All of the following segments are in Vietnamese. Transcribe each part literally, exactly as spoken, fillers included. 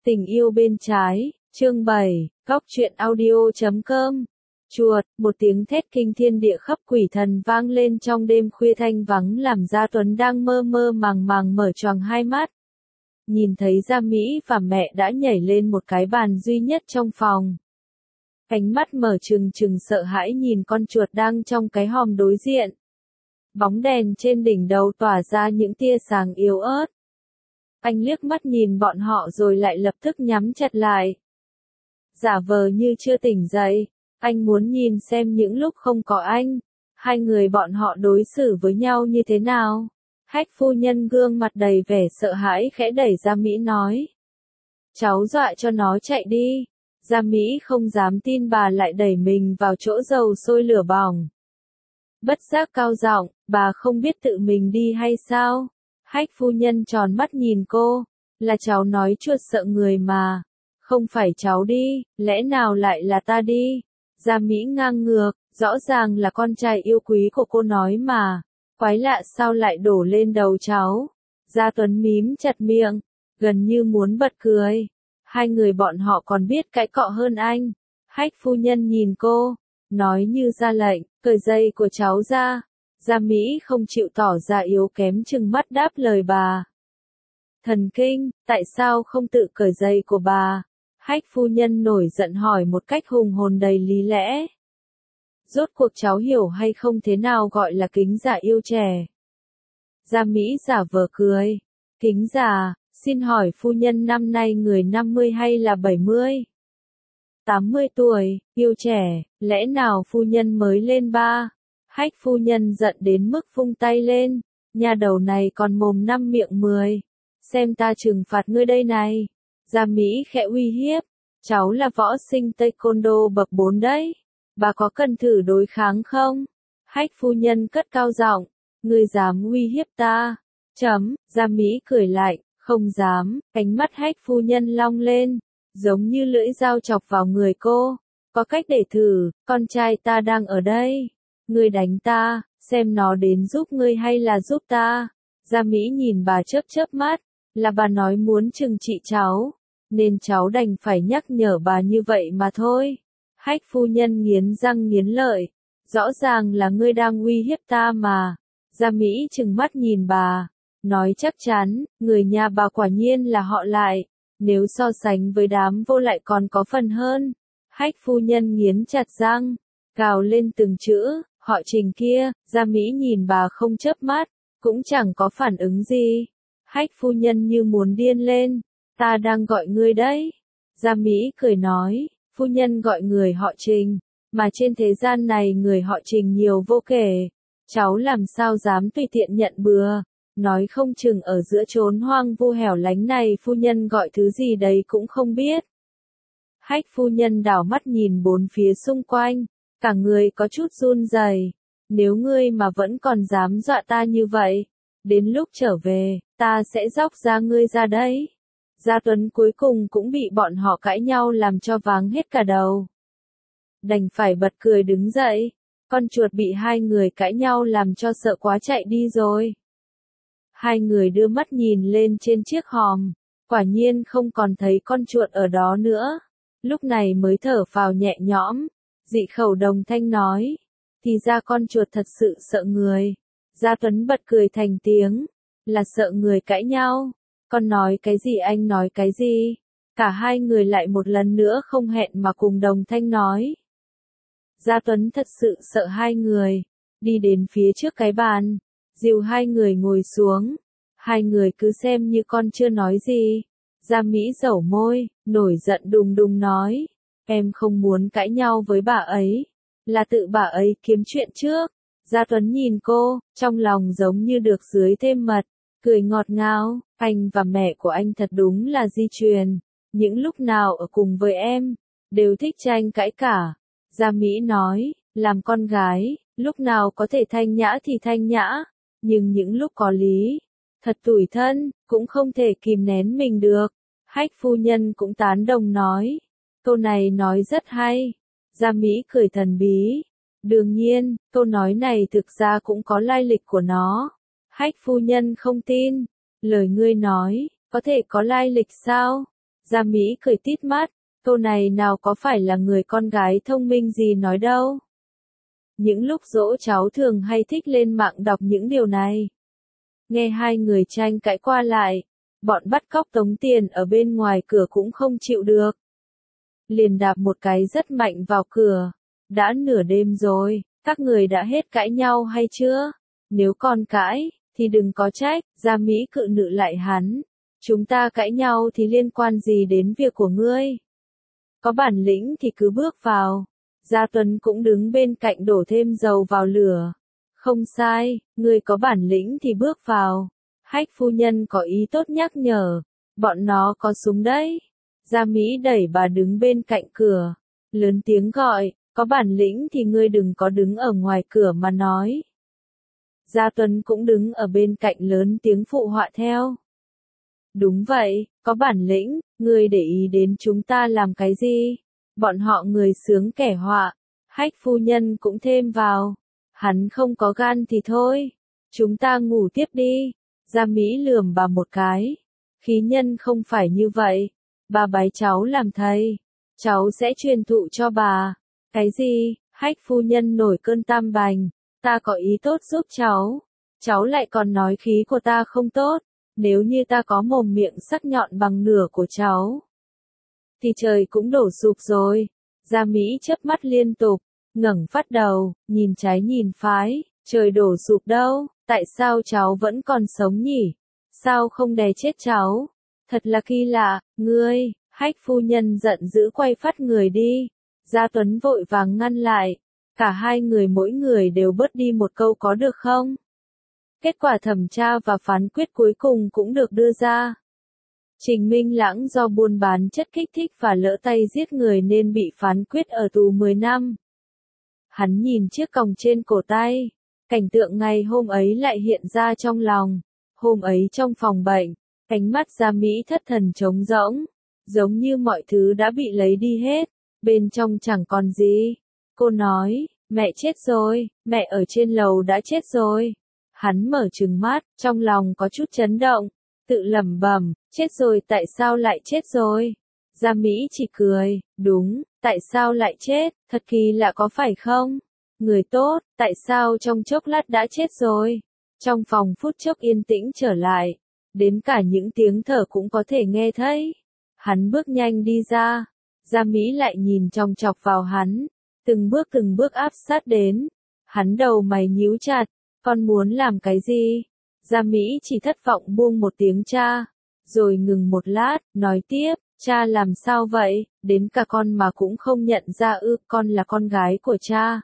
Tình yêu bên trái, chương bảy, góc truyện audio chấm com. Chuột, một tiếng thét kinh thiên địa khắp quỷ thần vang lên trong đêm khuya thanh vắng làm Gia Tuấn đang mơ mơ màng màng mở choàng hai mắt. Nhìn thấy Gia Mỹ và mẹ đã nhảy lên một cái bàn duy nhất trong phòng. Ánh mắt mở trừng trừng sợ hãi nhìn con chuột đang trong cái hòm đối diện. Bóng đèn trên đỉnh đầu tỏa ra những tia sáng yếu ớt. Anh liếc mắt nhìn bọn họ rồi lại lập tức nhắm chặt lại. Giả vờ như chưa tỉnh dậy, anh muốn nhìn xem những lúc không có anh, hai người bọn họ đối xử với nhau như thế nào. Hách phu nhân gương mặt đầy vẻ sợ hãi khẽ đẩy Gia Mỹ nói. Cháu dọa cho nó chạy đi. Gia Mỹ không dám tin bà lại đẩy mình vào chỗ dầu sôi lửa bỏng. Bất giác cao giọng, bà không biết tự mình đi hay sao? Hách phu nhân tròn mắt nhìn cô, là cháu nói chuột sợ người mà, không phải cháu đi, lẽ nào lại là ta đi? Gia Mỹ ngang ngược, rõ ràng là con trai yêu quý của cô nói mà, quái lạ sao lại đổ lên đầu cháu? Gia Tuấn mím chặt miệng, gần như muốn bật cười, hai người bọn họ còn biết cãi cọ hơn anh. Hách phu nhân nhìn cô, nói như ra lệnh, cởi dây của cháu ra. Gia Mỹ không chịu tỏ ra yếu kém trừng mắt đáp lời bà. Thần kinh, tại sao không tự cởi dây của bà? Hách phu nhân nổi giận hỏi một cách hùng hồn đầy lý lẽ. Rốt cuộc cháu hiểu hay không thế nào gọi là kính già yêu trẻ? Gia Mỹ giả vờ cười. Kính già, xin hỏi phu nhân năm nay người năm mươi hay là bảy mươi? tám mươi tuổi, yêu trẻ, lẽ nào phu nhân mới lên ba? Hách phu nhân giận đến mức vung tay lên, nhà đầu này còn mồm năm miệng mười, xem ta trừng phạt ngươi đây này. Gia Mỹ khẽ uy hiếp, cháu là võ sinh taekwondo bậc bốn đấy, bà có cần thử đối kháng không? Hách phu nhân cất cao giọng, ngươi dám uy hiếp ta? Chấm, Gia Mỹ cười lại, không dám, ánh mắt hách phu nhân long lên, giống như lưỡi dao chọc vào người cô. Có cách để thử, con trai ta đang ở đây. Ngươi đánh ta, xem nó đến giúp ngươi hay là giúp ta? Gia Mỹ nhìn bà chớp chớp mắt, là bà nói muốn trừng trị cháu, nên cháu đành phải nhắc nhở bà như vậy mà thôi. Hách phu nhân nghiến răng nghiến lợi, rõ ràng là ngươi đang uy hiếp ta mà. Gia Mỹ trừng mắt nhìn bà, nói chắc chắn, người nhà bà quả nhiên là họ Lại, nếu so sánh với đám vô lại còn có phần hơn. Hách phu nhân nghiến chặt răng, gào lên từng chữ. Họ Trình kia. Gia Mỹ nhìn bà không chớp mắt, cũng chẳng có phản ứng gì. Hách phu nhân như muốn điên lên, ta đang gọi ngươi đấy. Gia Mỹ cười nói, phu nhân gọi người họ Trình, mà trên thế gian này người họ Trình nhiều vô kể. Cháu làm sao dám tùy tiện nhận bừa, nói không chừng ở giữa chốn hoang vu hẻo lánh này phu nhân gọi thứ gì đấy cũng không biết. Hách phu nhân đảo mắt nhìn bốn phía xung quanh. Cả người có chút run rẩy. Nếu ngươi mà vẫn còn dám dọa ta như vậy, đến lúc trở về, ta sẽ dóc ra ngươi ra đấy. Gia Tuấn cuối cùng cũng bị bọn họ cãi nhau làm cho váng hết cả đầu. Đành phải bật cười đứng dậy, con chuột bị hai người cãi nhau làm cho sợ quá chạy đi rồi. Hai người đưa mắt nhìn lên trên chiếc hòm, quả nhiên không còn thấy con chuột ở đó nữa. Lúc này mới thở phào nhẹ nhõm. Dị khẩu đồng thanh nói, thì ra con chuột thật sự sợ người. Gia Tuấn bật cười thành tiếng, là sợ người cãi nhau. Con nói cái gì anh nói cái gì? Cả hai người lại một lần nữa không hẹn mà cùng đồng thanh nói. Gia Tuấn thật sự sợ hai người, đi đến phía trước cái bàn, dìu hai người ngồi xuống. Hai người cứ xem như con chưa nói gì. Gia Mỹ dẩu môi, nổi giận đùng đùng nói. Em không muốn cãi nhau với bà ấy, là tự bà ấy kiếm chuyện trước. Gia Tuấn nhìn cô, trong lòng giống như được dưới thêm mật, cười ngọt ngào, anh và mẹ của anh thật đúng là di truyền, những lúc nào ở cùng với em, đều thích tranh cãi cả. Gia Mỹ nói, làm con gái, lúc nào có thể thanh nhã thì thanh nhã, nhưng những lúc có lý, thật tủi thân, cũng không thể kìm nén mình được. Hách phu nhân cũng tán đồng nói. Câu này nói rất hay. Gia Mỹ cười thần bí. Đương nhiên, câu nói này thực ra cũng có lai lịch của nó. Hách phu nhân không tin. Lời ngươi nói, có thể có lai lịch sao? Gia Mỹ cười tít mắt, câu này nào có phải là người con gái thông minh gì nói đâu. Những lúc dỗ cháu thường hay thích lên mạng đọc những điều này. Nghe hai người tranh cãi qua lại, bọn bắt cóc tống tiền ở bên ngoài cửa cũng không chịu được. Liền đạp một cái rất mạnh vào cửa. Đã nửa đêm rồi, các người đã hết cãi nhau hay chưa? Nếu còn cãi, thì đừng có trách. Gia Mỹ cự nữ lại hắn. Chúng ta cãi nhau thì liên quan gì đến việc của ngươi? Có bản lĩnh thì cứ bước vào. Gia Tuấn cũng đứng bên cạnh đổ thêm dầu vào lửa. Không sai, ngươi có bản lĩnh thì bước vào. Hách phu nhân có ý tốt nhắc nhở. Bọn nó có súng đấy. Gia Mỹ đẩy bà đứng bên cạnh cửa. Lớn tiếng gọi, có bản lĩnh thì ngươi đừng có đứng ở ngoài cửa mà nói. Gia Tuấn cũng đứng ở bên cạnh lớn tiếng phụ họa theo. Đúng vậy, có bản lĩnh, ngươi để ý đến chúng ta làm cái gì? Bọn họ người sướng kẻ họa. Hách phu nhân cũng thêm vào. Hắn không có gan thì thôi. Chúng ta ngủ tiếp đi. Gia Mỹ lườm bà một cái. Khí nhân không phải như vậy. Bà bái cháu làm thầy. Cháu sẽ truyền thụ cho bà. Cái gì? Hách phu nhân nổi cơn tam bành. Ta có ý tốt giúp cháu. Cháu lại còn nói khí của ta không tốt. Nếu như ta có mồm miệng sắc nhọn bằng nửa của cháu, thì trời cũng đổ sụp rồi. Gia Mỹ chớp mắt liên tục, ngẩng phát đầu, nhìn trái nhìn phái, trời đổ sụp đâu, tại sao cháu vẫn còn sống nhỉ? Sao không đè chết cháu? Thật là kỳ lạ, ngươi, Hách phu nhân giận dữ quay phát người đi. Gia Tuấn vội vàng ngăn lại, cả hai người mỗi người đều bớt đi một câu có được không? Kết quả thẩm tra và phán quyết cuối cùng cũng được đưa ra. Trình Minh Lãng do buôn bán chất kích thích và lỡ tay giết người nên bị phán quyết ở tù mười năm. Hắn nhìn chiếc còng trên cổ tay. Cảnh tượng ngày hôm ấy lại hiện ra trong lòng. Hôm ấy trong phòng bệnh, ánh mắt Gia Mỹ thất thần trống rỗng. Giống như mọi thứ đã bị lấy đi hết. Bên trong chẳng còn gì. Cô nói, mẹ chết rồi, mẹ ở trên lầu đã chết rồi. Hắn mở trừng mắt, trong lòng có chút chấn động. Tự lẩm bẩm, chết rồi tại sao lại chết rồi? Gia Mỹ chỉ cười, đúng, tại sao lại chết, thật kỳ lạ có phải không? Người tốt, tại sao trong chốc lát đã chết rồi? Trong phòng phút chốc yên tĩnh trở lại, đến cả những tiếng thở cũng có thể nghe thấy. Hắn bước nhanh đi ra, Gia Mỹ lại nhìn chòng chọc vào hắn, từng bước từng bước áp sát đến. Hắn đầu mày nhíu chặt, con muốn làm cái gì? Gia Mỹ chỉ thất vọng buông một tiếng cha, rồi ngừng một lát, nói tiếp, cha làm sao vậy, đến cả con mà cũng không nhận ra ư, con là con gái của cha.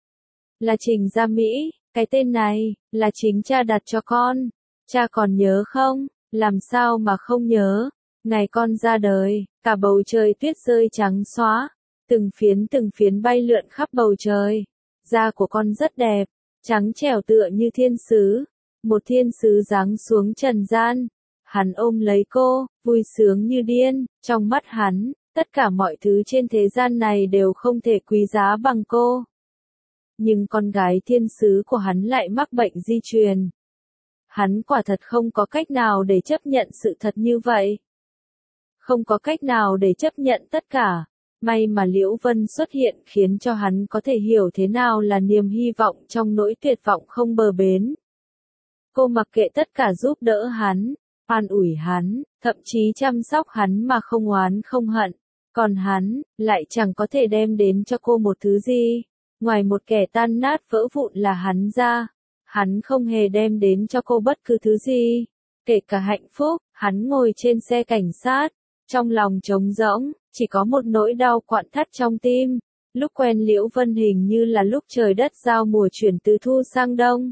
Là Trình Gia Mỹ, cái tên này, là chính cha đặt cho con, cha còn nhớ không, làm sao mà không nhớ, ngày con ra đời, cả bầu trời tuyết rơi trắng xóa, từng phiến từng phiến bay lượn khắp bầu trời, da của con rất đẹp, trắng trẻo tựa như thiên sứ. Một thiên sứ giáng xuống trần gian. Hắn ôm lấy cô, vui sướng như điên. Trong mắt hắn, tất cả mọi thứ trên thế gian này đều không thể quý giá bằng cô. Nhưng con gái thiên sứ của hắn lại mắc bệnh di truyền. Hắn quả thật không có cách nào để chấp nhận sự thật như vậy. Không có cách nào để chấp nhận tất cả. May mà Liễu Vân xuất hiện khiến cho hắn có thể hiểu thế nào là niềm hy vọng trong nỗi tuyệt vọng không bờ bến. Cô mặc kệ tất cả giúp đỡ hắn, an ủi hắn, thậm chí chăm sóc hắn mà không oán không hận. Còn hắn, lại chẳng có thể đem đến cho cô một thứ gì. Ngoài một kẻ tan nát vỡ vụn là hắn ra. Hắn không hề đem đến cho cô bất cứ thứ gì. Kể cả hạnh phúc, hắn ngồi trên xe cảnh sát. Trong lòng trống rỗng, chỉ có một nỗi đau quặn thắt trong tim. Lúc quen Liễu Vân hình như là lúc trời đất giao mùa chuyển từ thu sang đông.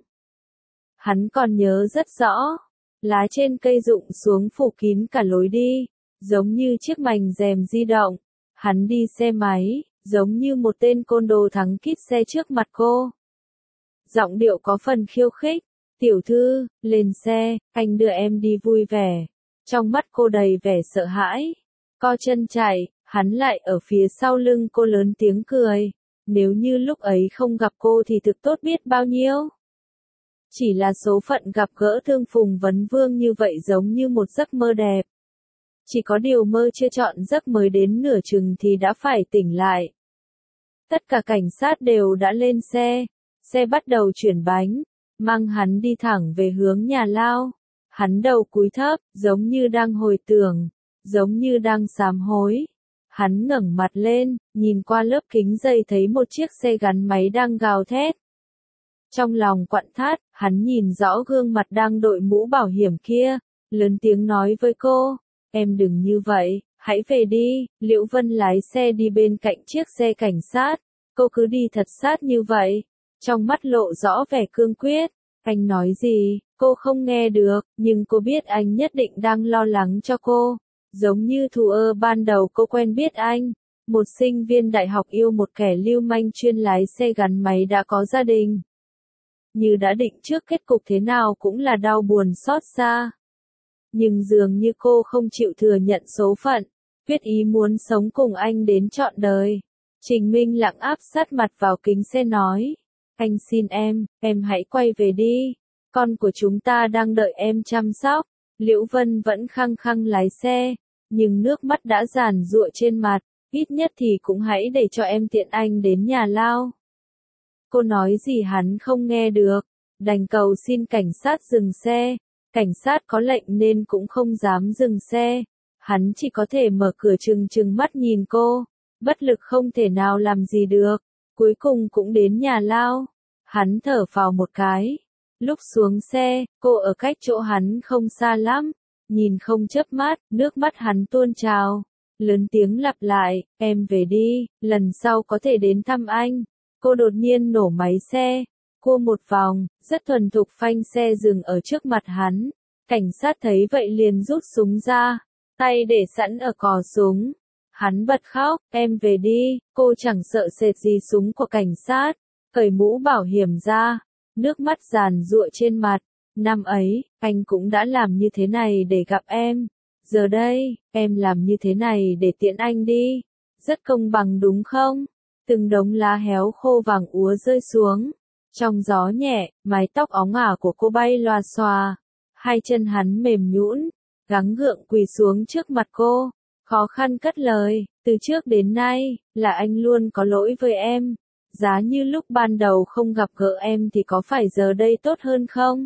Hắn còn nhớ rất rõ, lá trên cây rụng xuống phủ kín cả lối đi, giống như chiếc mành rèm di động. Hắn đi xe máy, giống như một tên côn đồ thắng kít xe trước mặt cô. Giọng điệu có phần khiêu khích, tiểu thư, lên xe, anh đưa em đi vui vẻ. Trong mắt cô đầy vẻ sợ hãi, co chân chạy, hắn lại ở phía sau lưng cô lớn tiếng cười. Nếu như lúc ấy không gặp cô thì thực tốt biết bao nhiêu. Chỉ là số phận gặp gỡ thương phùng vấn vương như vậy giống như một giấc mơ đẹp. Chỉ có điều mơ chưa trọn giấc mới đến nửa chừng thì đã phải tỉnh lại. Tất cả cảnh sát đều đã lên xe. Xe bắt đầu chuyển bánh, mang hắn đi thẳng về hướng nhà lao. Hắn đầu cúi thấp, giống như đang hồi tưởng, giống như đang sám hối. Hắn ngẩng mặt lên, nhìn qua lớp kính dày thấy một chiếc xe gắn máy đang gào thét. Trong lòng quặn thắt, hắn nhìn rõ gương mặt đang đội mũ bảo hiểm kia, lớn tiếng nói với cô, em đừng như vậy, hãy về đi. Liễu Vân lái xe đi bên cạnh chiếc xe cảnh sát, cô cứ đi thật sát như vậy, trong mắt lộ rõ vẻ cương quyết. Anh nói gì, cô không nghe được, nhưng cô biết anh nhất định đang lo lắng cho cô. Giống như thù ơ ban đầu cô quen biết anh, một sinh viên đại học yêu một kẻ lưu manh chuyên lái xe gắn máy đã có gia đình. Như đã định trước kết cục thế nào cũng là đau buồn xót xa. Nhưng dường như cô không chịu thừa nhận số phận, quyết ý muốn sống cùng anh đến trọn đời. Trình Minh lặng áp sát mặt vào kính xe nói, anh xin em, em hãy quay về đi, con của chúng ta đang đợi em chăm sóc. Liễu Vân vẫn khăng khăng lái xe, nhưng nước mắt đã giàn giụa trên mặt, ít nhất thì cũng hãy để cho em tiện anh đến nhà lao. Cô nói gì hắn không nghe được, đành cầu xin cảnh sát dừng xe. Cảnh sát có lệnh nên cũng không dám dừng xe, hắn chỉ có thể mở cửa trừng trừng mắt nhìn cô, bất lực không thể nào làm gì được. Cuối cùng cũng đến nhà lao, hắn thở phào một cái. Lúc xuống xe, cô ở cách chỗ hắn không xa lắm, nhìn không chớp mắt, nước mắt hắn tuôn trào, lớn tiếng lặp lại, em về đi, lần sau có thể đến thăm anh. Cô đột nhiên nổ máy xe, cua một vòng, rất thuần thục phanh xe dừng ở trước mặt hắn. Cảnh sát thấy vậy liền rút súng ra, tay để sẵn ở cò súng. Hắn bật khóc, em về đi, cô chẳng sợ sệt gì súng của cảnh sát, cởi mũ bảo hiểm ra, nước mắt giàn giụa trên mặt. Năm ấy, anh cũng đã làm như thế này để gặp em, giờ đây, em làm như thế này để tiễn anh đi. Rất công bằng đúng không? Từng đống lá héo khô vàng úa rơi xuống. Trong gió nhẹ, mái tóc óng ả của cô bay loà xòa. Hai chân hắn mềm nhũn, gắng gượng quỳ xuống trước mặt cô. Khó khăn cất lời, từ trước đến nay, là anh luôn có lỗi với em. Giá như lúc ban đầu không gặp gỡ em thì có phải giờ đây tốt hơn không?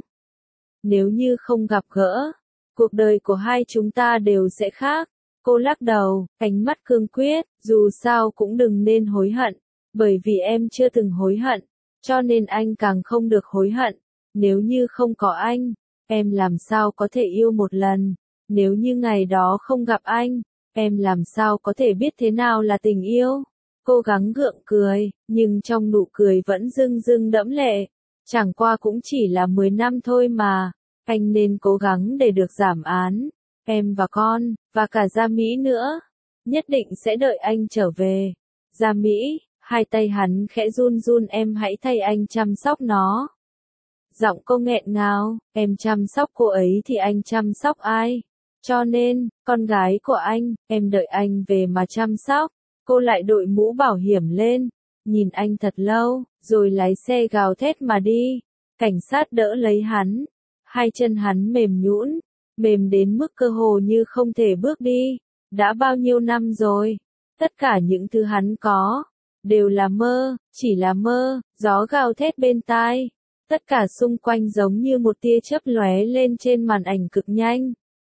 Nếu như không gặp gỡ, cuộc đời của hai chúng ta đều sẽ khác. Cô lắc đầu, ánh mắt cương quyết, dù sao cũng đừng nên hối hận. Bởi vì em chưa từng hối hận, cho nên anh càng không được hối hận. Nếu như không có anh, em làm sao có thể yêu một lần? Nếu như ngày đó không gặp anh, em làm sao có thể biết thế nào là tình yêu? Cô gắng gượng cười, nhưng trong nụ cười vẫn rưng rưng đẫm lệ. Chẳng qua cũng chỉ là mười năm thôi mà, anh nên cố gắng để được giảm án. Em và con, và cả Gia Mỹ nữa, nhất định sẽ đợi anh trở về. Gia Mỹ, hai tay hắn khẽ run run, em hãy thay anh chăm sóc nó. Giọng cô nghẹn ngào, em chăm sóc cô ấy thì anh chăm sóc ai? Cho nên, con gái của anh, em đợi anh về mà chăm sóc. Cô lại đội mũ bảo hiểm lên, nhìn anh thật lâu, rồi lái xe gào thét mà đi. Cảnh sát đỡ lấy hắn, hai chân hắn mềm nhũn, mềm đến mức cơ hồ như không thể bước đi. Đã bao nhiêu năm rồi, tất cả những thứ hắn có, đều là mơ, chỉ là mơ. Gió gào thét bên tai, tất cả xung quanh giống như một tia chớp lóe lên trên màn ảnh cực nhanh.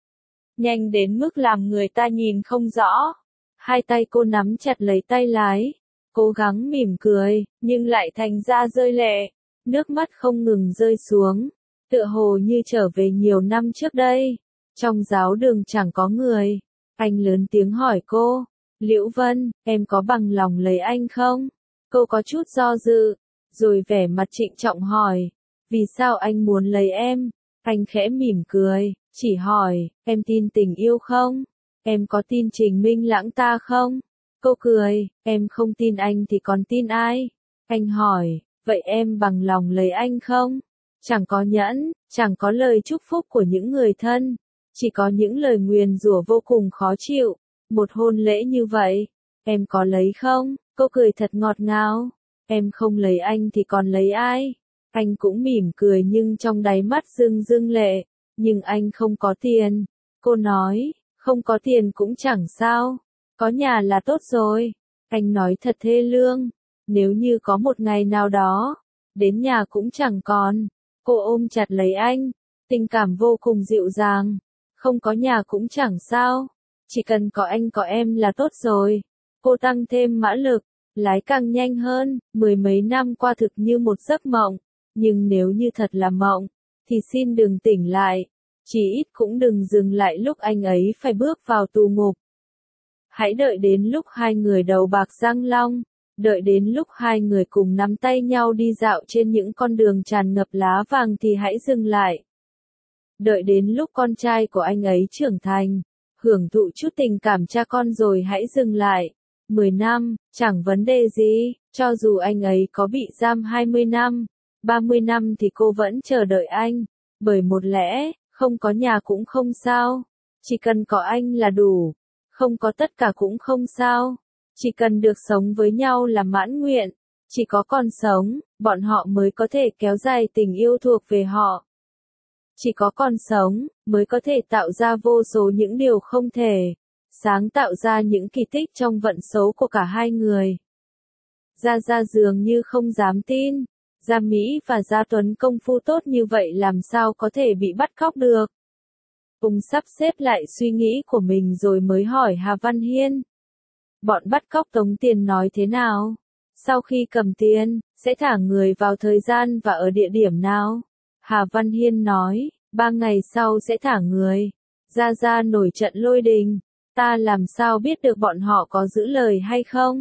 Nhanh đến mức làm người ta nhìn không rõ. Hai tay cô nắm chặt lấy tay lái, cố gắng mỉm cười, nhưng lại thành ra rơi lệ. Nước mắt không ngừng rơi xuống, tựa hồ như trở về nhiều năm trước đây. Trong giáo đường chẳng có người. Anh lớn tiếng hỏi cô, Liễu Vân, em có bằng lòng lấy anh không? Cô có chút do dự, rồi vẻ mặt trịnh trọng hỏi, vì sao anh muốn lấy em? Anh khẽ mỉm cười, chỉ hỏi, em tin tình yêu không? Em có tin Trình Minh Lãng ta không? Cô cười, em không tin anh thì còn tin ai? Anh hỏi, vậy em bằng lòng lấy anh không? Chẳng có nhẫn, chẳng có lời chúc phúc của những người thân, chỉ có những lời nguyền rủa vô cùng khó chịu. Một hôn lễ như vậy, em có lấy không? Cô cười thật ngọt ngào, em không lấy anh thì còn lấy ai? Anh cũng mỉm cười nhưng trong đáy mắt rưng rưng lệ, nhưng anh không có tiền. Cô nói, Không có tiền cũng chẳng sao. Có nhà là tốt rồi. Anh nói thật thê lương. Nếu như có một ngày nào đó, đến nhà cũng chẳng còn. Cô ôm chặt lấy anh. Tình cảm vô cùng dịu dàng. Không có nhà cũng chẳng sao. Chỉ cần có anh có em là tốt rồi. Cô tăng thêm mã lực. Lái càng nhanh hơn. Mười mấy năm qua thực như một giấc mộng. Nhưng nếu như thật là mộng, thì xin đừng tỉnh lại. Chỉ ít cũng đừng dừng lại lúc anh ấy phải bước vào tù ngục. Hãy đợi đến lúc hai người đầu bạc răng long. Đợi đến lúc hai người cùng nắm tay nhau đi dạo trên những con đường tràn ngập lá vàng thì hãy dừng lại. Đợi đến lúc con trai của anh ấy trưởng thành, hưởng thụ chút tình cảm cha con rồi hãy dừng lại. Mười năm, chẳng vấn đề gì, cho dù anh ấy có bị giam hai mươi năm, ba mươi năm thì cô vẫn chờ đợi anh. Bởi một lẽ, không có nhà cũng không sao. Chỉ cần có anh là đủ. Không có tất cả cũng không sao. Chỉ cần được sống với nhau là mãn nguyện. Chỉ có còn sống, bọn họ mới có thể kéo dài tình yêu thuộc về họ. Chỉ có còn sống, mới có thể tạo ra vô số những điều không thể. Sáng tạo ra những kỳ tích trong vận số của cả hai người. Gia Gia dường như không dám tin. Gia Mỹ và Gia Tuấn công phu tốt như vậy làm sao có thể bị bắt cóc được. Ông sắp xếp lại suy nghĩ của mình rồi mới hỏi Hà Văn Hiên. Bọn bắt cóc tống tiền nói thế nào? Sau khi cầm tiền, sẽ thả người vào thời gian và ở địa điểm nào? Hà Văn Hiên nói, ba ngày sau sẽ thả người. Gia Gia nổi trận lôi đình. Ta làm sao biết được bọn họ có giữ lời hay không?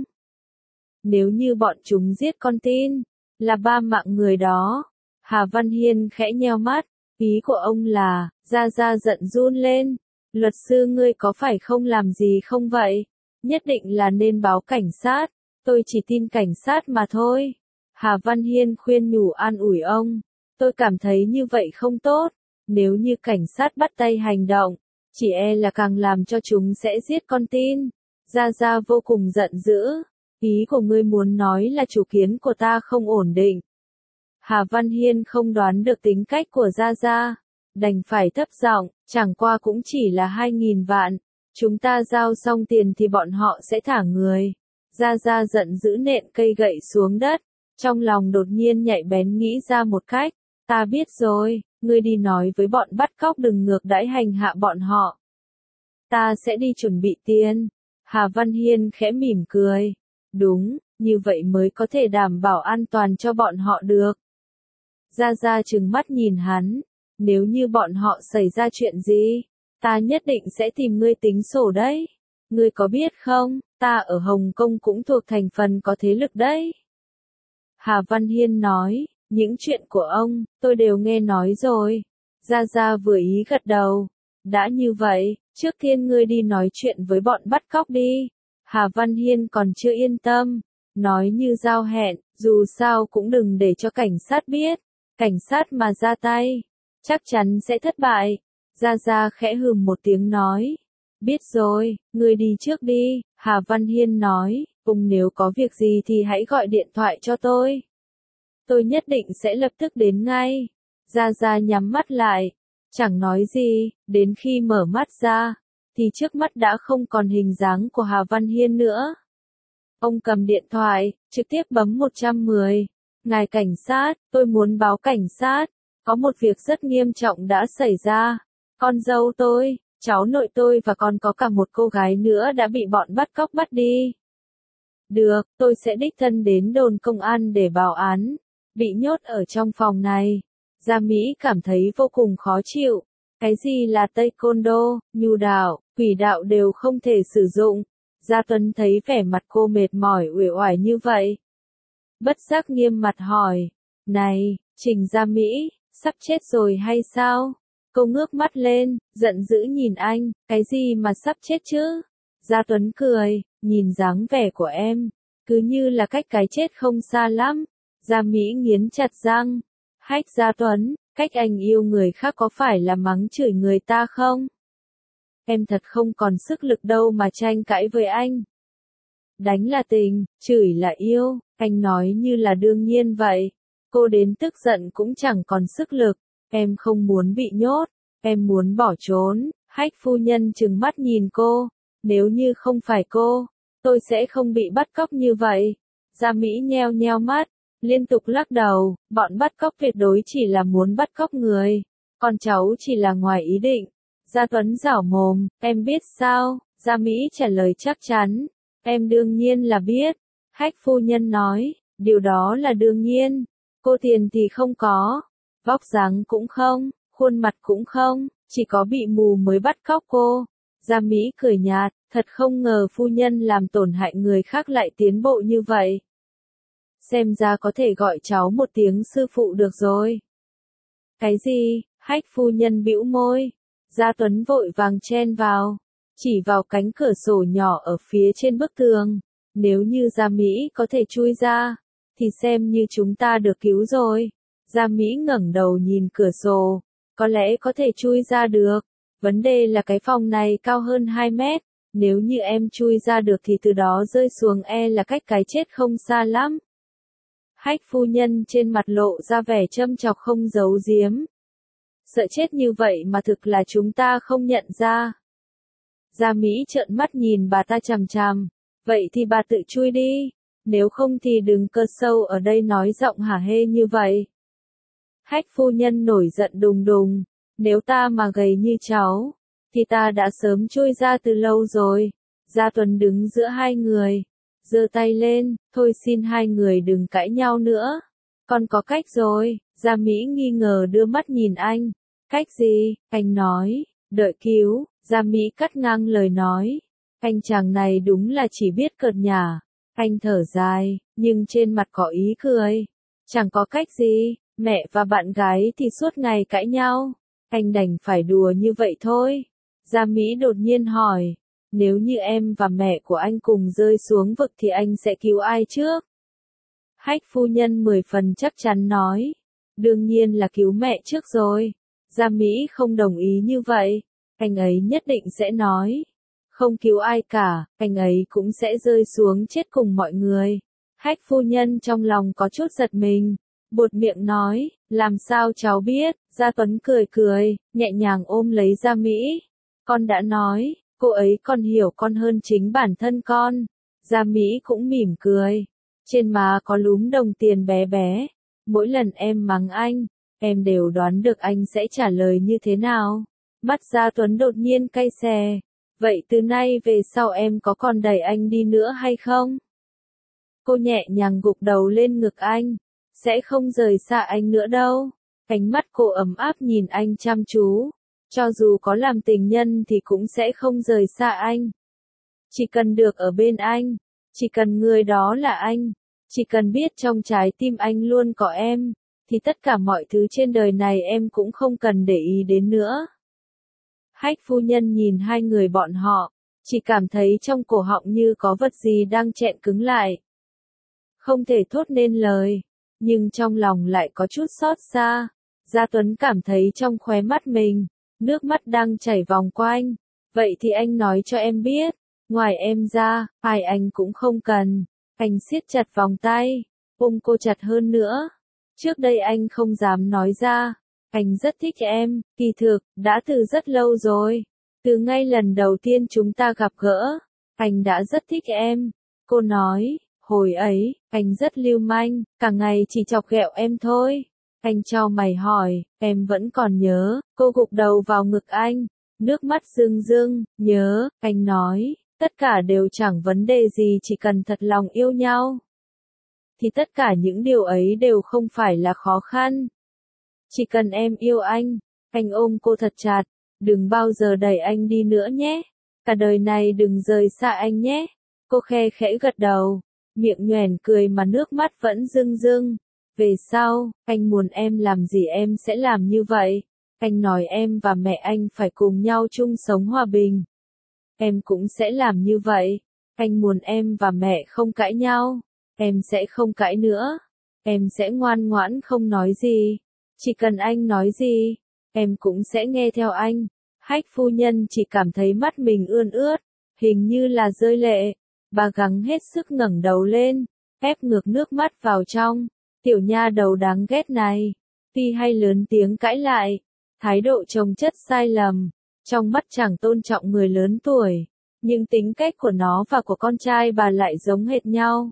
Nếu như bọn chúng giết con tin, là ba mạng người đó. Hà Văn Hiên khẽ nheo mắt. Ý của ông là, Gia Gia giận run lên. Luật sư ngươi có phải không làm gì không vậy? Nhất định là nên báo cảnh sát. Tôi chỉ tin cảnh sát mà thôi. Hà Văn Hiên khuyên nhủ an ủi ông. Tôi cảm thấy như vậy không tốt. Nếu như cảnh sát bắt tay hành động, chỉ e là càng làm cho chúng sẽ giết con tin. Gia Gia vô cùng giận dữ. Ý của ngươi muốn nói là chủ kiến của ta không ổn định. Hà Văn Hiên không đoán được tính cách của Gia Gia. Đành phải thấp giọng, chẳng qua cũng chỉ là hai nghìn vạn. Chúng ta giao xong tiền thì bọn họ sẽ thả người. Gia Gia giận dữ nện cây gậy xuống đất. Trong lòng đột nhiên nhạy bén nghĩ ra một cách. Ta biết rồi, ngươi đi nói với bọn bắt cóc đừng ngược đãi hành hạ bọn họ. Ta sẽ đi chuẩn bị tiền. Hà Văn Hiên khẽ mỉm cười. Đúng, như vậy mới có thể đảm bảo an toàn cho bọn họ được. Gia Gia trừng mắt nhìn hắn. Nếu như bọn họ xảy ra chuyện gì, ta nhất định sẽ tìm ngươi tính sổ đấy. Ngươi có biết không, ta ở Hồng Kông cũng thuộc thành phần có thế lực đấy. Hà Văn Hiên nói, những chuyện của ông, tôi đều nghe nói rồi. Gia Gia vừa ý gật đầu. Đã như vậy, trước tiên ngươi đi nói chuyện với bọn bắt cóc đi. Hà Văn Hiên còn chưa yên tâm. Nói như giao hẹn, dù sao cũng đừng để cho cảnh sát biết. Cảnh sát mà ra tay, chắc chắn sẽ thất bại. Gia Gia khẽ hừm một tiếng nói. Biết rồi, ngươi đi trước đi. Hà Văn Hiên nói, ông nếu có việc gì thì hãy gọi điện thoại cho tôi. Tôi nhất định sẽ lập tức đến ngay. Gia Gia nhắm mắt lại, chẳng nói gì, đến khi mở mắt ra, thì trước mắt đã không còn hình dáng của Hà Văn Hiên nữa. Ông cầm điện thoại, trực tiếp bấm một trăm mười. Ngài cảnh sát, tôi muốn báo cảnh sát. Có một việc rất nghiêm trọng đã xảy ra. Con dâu tôi, cháu nội tôi và còn có cả một cô gái nữa đã bị bọn bắt cóc bắt đi. Được, tôi sẽ đích thân đến đồn công an để báo án. Bị nhốt ở trong phòng này. Gia Mỹ cảm thấy vô cùng khó chịu. Cái gì là taekwondo, nhu đạo, quỷ đạo đều không thể sử dụng. Gia Tuấn thấy vẻ mặt cô mệt mỏi uể oải như vậy. Bất giác nghiêm mặt hỏi. Này, Trình Gia Mỹ, sắp chết rồi hay sao? Cô ngước mắt lên, giận dữ nhìn anh, cái gì mà sắp chết chứ? Gia Tuấn cười, nhìn dáng vẻ của em, cứ như là cách cái chết không xa lắm. Gia Mỹ nghiến chặt răng. Hách Gia Tuấn, cách anh yêu người khác có phải là mắng chửi người ta không? Em thật không còn sức lực đâu mà tranh cãi với anh. Đánh là tình, chửi là yêu, anh nói như là đương nhiên vậy. Cô đến tức giận cũng chẳng còn sức lực. Em không muốn bị nhốt, em muốn bỏ trốn. Hách phu nhân trừng mắt nhìn cô, nếu như không phải cô, tôi sẽ không bị bắt cóc như vậy. Gia Mỹ nheo nheo mắt, liên tục lắc đầu, bọn bắt cóc tuyệt đối chỉ là muốn bắt cóc người, con cháu chỉ là ngoài ý định. Gia Tuấn giảo mồm, em biết sao? Gia Mỹ trả lời chắc chắn, em đương nhiên là biết. Hách phu nhân nói, điều đó là đương nhiên, cô tiền thì không có, vóc dáng cũng không, khuôn mặt cũng không, chỉ có bị mù mới bắt cóc cô. Gia Mỹ cười nhạt, thật không ngờ phu nhân làm tổn hại người khác lại tiến bộ như vậy. Xem ra có thể gọi cháu một tiếng sư phụ được rồi. Cái gì? Hách phu nhân bĩu môi. Gia Tuấn vội vàng chen vào, chỉ vào cánh cửa sổ nhỏ ở phía trên bức tường. Nếu như Gia Mỹ có thể chui ra, thì xem như chúng ta được cứu rồi. Gia Mỹ ngẩng đầu nhìn cửa sổ, có lẽ có thể chui ra được. Vấn đề là cái phòng này cao hơn hai mét, nếu như em chui ra được thì từ đó rơi xuống e là cách cái chết không xa lắm. Hách phu nhân trên mặt lộ ra vẻ châm chọc không giấu giếm. Sợ chết như vậy mà thực là chúng ta không nhận ra. Gia Mỹ trợn mắt nhìn bà ta chằm chằm, vậy thì bà tự chui đi, nếu không thì đừng cơ sâu ở đây nói giọng hả hê như vậy. Hách phu nhân nổi giận đùng đùng, nếu ta mà gầy như cháu, thì ta đã sớm chui ra từ lâu rồi. Gia Tuấn đứng giữa hai người, giơ tay lên, thôi xin hai người đừng cãi nhau nữa. Con có cách rồi. Gia Mỹ nghi ngờ đưa mắt nhìn anh. Cách gì? Anh nói, đợi cứu. Gia Mỹ cắt ngang lời nói. Anh chàng này đúng là chỉ biết cợt nhả. Anh thở dài, nhưng trên mặt có ý cười. Chẳng có cách gì, mẹ và bạn gái thì suốt ngày cãi nhau. Anh đành phải đùa như vậy thôi. Gia Mỹ đột nhiên hỏi, nếu như em và mẹ của anh cùng rơi xuống vực thì anh sẽ cứu ai trước? Hách phu nhân mười phần chắc chắn nói, đương nhiên là cứu mẹ trước rồi. Gia Mỹ không đồng ý như vậy, anh ấy nhất định sẽ nói, không cứu ai cả, anh ấy cũng sẽ rơi xuống chết cùng mọi người. Hách phu nhân trong lòng có chút giật mình, buột miệng nói, làm sao cháu biết? Gia Tuấn cười cười, nhẹ nhàng ôm lấy Gia Mỹ. Con đã nói, cô ấy còn hiểu con hơn chính bản thân con. Gia Mỹ cũng mỉm cười, trên má có lúm đồng tiền bé bé. Mỗi lần em mắng anh, em đều đoán được anh sẽ trả lời như thế nào. Mắt Gia Tuấn đột nhiên cay xè. Vậy từ nay về sau em có còn đẩy anh đi nữa hay không? Cô nhẹ nhàng gục đầu lên ngực anh. Sẽ không rời xa anh nữa đâu. Ánh mắt cô ấm áp nhìn anh chăm chú. Cho dù có làm tình nhân thì cũng sẽ không rời xa anh. Chỉ cần được ở bên anh. Chỉ cần người đó là anh. Chỉ cần biết trong trái tim anh luôn có em. Thì tất cả mọi thứ trên đời này em cũng không cần để ý đến nữa. Hách phu nhân nhìn hai người bọn họ. Chỉ cảm thấy trong cổ họng như có vật gì đang chẹn cứng lại. Không thể thốt nên lời. Nhưng trong lòng lại có chút xót xa. Gia Tuấn cảm thấy trong khóe mắt mình, nước mắt đang chảy vòng quanh. Vậy thì anh nói cho em biết, ngoài em ra, ai anh cũng không cần. Anh siết chặt vòng tay, ôm cô chặt hơn nữa. Trước đây anh không dám nói ra, anh rất thích em, kỳ thực, đã từ rất lâu rồi. Từ ngay lần đầu tiên chúng ta gặp gỡ, anh đã rất thích em. Cô nói, hồi ấy, anh rất lưu manh, cả ngày chỉ chọc ghẹo em thôi. Anh chau mày hỏi, em vẫn còn nhớ? Cô gục đầu vào ngực anh, nước mắt rưng rưng, nhớ. Anh nói, tất cả đều chẳng vấn đề gì, chỉ cần thật lòng yêu nhau. Thì tất cả những điều ấy đều không phải là khó khăn. Chỉ cần em yêu anh. Anh ôm cô thật chặt, đừng bao giờ đẩy anh đi nữa nhé. Cả đời này đừng rời xa anh nhé. Cô khe khẽ gật đầu, miệng nhoẻn cười mà nước mắt vẫn rưng rưng. Về sau, anh muốn em làm gì em sẽ làm như vậy. Anh nói em và mẹ anh phải cùng nhau chung sống hòa bình. Em cũng sẽ làm như vậy. Anh muốn em và mẹ không cãi nhau. Em sẽ không cãi nữa. Em sẽ ngoan ngoãn không nói gì. Chỉ cần anh nói gì, em cũng sẽ nghe theo anh. Hách phu nhân chỉ cảm thấy mắt mình ươn ướt, hình như là rơi lệ. Bà gắng hết sức ngẩng đầu lên, ép ngược nước mắt vào trong. Tiểu nha đầu đáng ghét này, tuy hay lớn tiếng cãi lại, thái độ trông chất sai lầm, Trong mắt chàng tôn trọng người lớn tuổi, nhưng tính cách của nó và của con trai bà lại giống hệt nhau.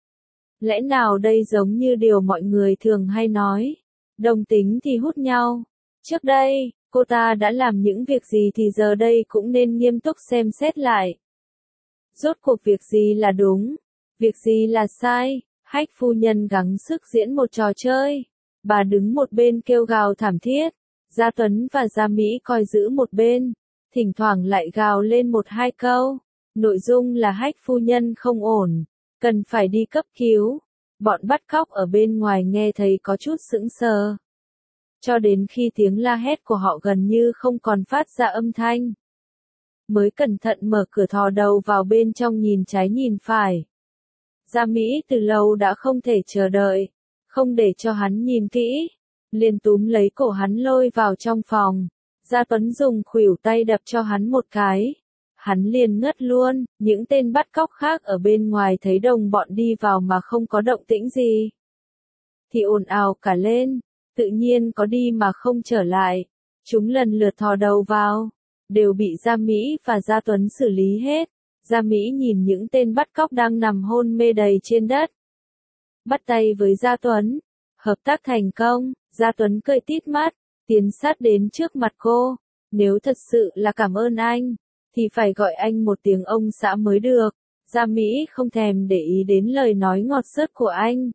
Lẽ nào đây giống như điều mọi người thường hay nói, đồng tính thì hút nhau. Trước đây, cô ta đã làm những việc gì thì giờ đây cũng nên nghiêm túc xem xét lại. Rốt cuộc việc gì là đúng, việc gì là sai, Hách phu nhân gắng sức diễn một trò chơi. Bà đứng một bên kêu gào thảm thiết, Gia Tuấn và Gia Mỹ coi giữ một bên, thỉnh thoảng lại gào lên một hai câu. Nội dung là Hách phu nhân không ổn, cần phải đi cấp cứu. Bọn bắt cóc ở bên ngoài nghe thấy có chút sững sờ. Cho đến khi tiếng la hét của họ gần như không còn phát ra âm thanh, mới cẩn thận mở cửa thò đầu vào bên trong nhìn trái nhìn phải. Gia Mỹ từ lâu đã không thể chờ đợi, không để cho hắn nhìn kỹ, liền túm lấy cổ hắn lôi vào trong phòng. Gia Tuấn dùng khuỷu tay đập cho hắn một cái. Hắn liền ngất luôn, những tên bắt cóc khác ở bên ngoài thấy đồng bọn đi vào mà không có động tĩnh gì, thì ồn ào cả lên, tự nhiên có đi mà không trở lại. Chúng lần lượt thò đầu vào, đều bị Gia Mỹ và Gia Tuấn xử lý hết. Gia Mỹ nhìn những tên bắt cóc đang nằm hôn mê đầy trên đất, bắt tay với Gia Tuấn, hợp tác thành công. Gia Tuấn cười tít mắt, tiến sát đến trước mặt cô. Nếu thật sự là cảm ơn anh, thì phải gọi anh một tiếng ông xã mới được. Gia Mỹ không thèm để ý đến lời nói ngọt xớt của anh.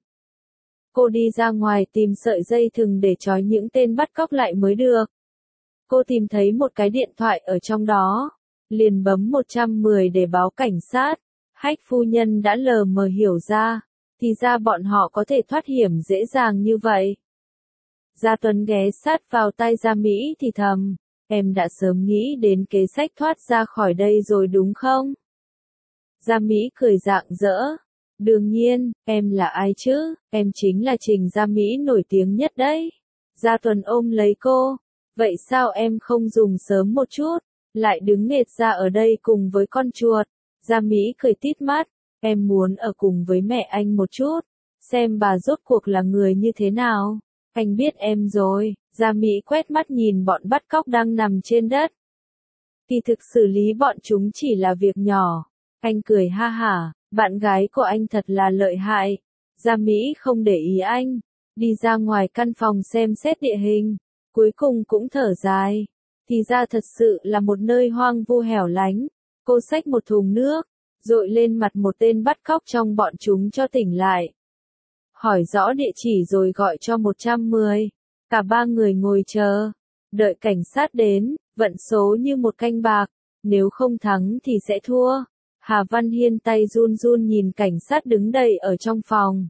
Cô đi ra ngoài tìm sợi dây thừng để trói những tên bắt cóc lại mới được. Cô tìm thấy một cái điện thoại ở trong đó, liền bấm một trăm mười để báo cảnh sát. Hách phu nhân đã lờ mờ hiểu ra, thì ra bọn họ có thể thoát hiểm dễ dàng như vậy. Gia Tuấn ghé sát vào tai Gia Mỹ thì thầm, em đã sớm nghĩ đến kế sách thoát ra khỏi đây rồi đúng không? Gia Mỹ cười rạng rỡ, đương nhiên, em là ai chứ, em chính là Trình Gia Mỹ nổi tiếng nhất đấy. Gia Tuấn ôm lấy cô, vậy sao em không dùng sớm một chút, lại đứng nghệt ra ở đây cùng với con chuột? Gia Mỹ cười tít mắt, em muốn ở cùng với mẹ anh một chút, xem bà rốt cuộc là người như thế nào. Anh biết em rồi. Gia Mỹ quét mắt nhìn bọn bắt cóc đang nằm trên đất. Kỳ thực xử lý bọn chúng chỉ là việc nhỏ. Anh cười ha hả, bạn gái của anh thật là lợi hại. Gia Mỹ không để ý anh, đi ra ngoài căn phòng xem xét địa hình, cuối cùng cũng thở dài. Thì ra thật sự là một nơi hoang vu hẻo lánh. Cô xách một thùng nước, dội lên mặt một tên bắt cóc trong bọn chúng cho tỉnh lại. Hỏi rõ địa chỉ rồi gọi cho một trăm mười. Cả ba người ngồi chờ, đợi cảnh sát đến, vận số như một canh bạc, nếu không thắng thì sẽ thua. Hà Văn Hiên tay run run nhìn cảnh sát đứng đầy ở trong phòng.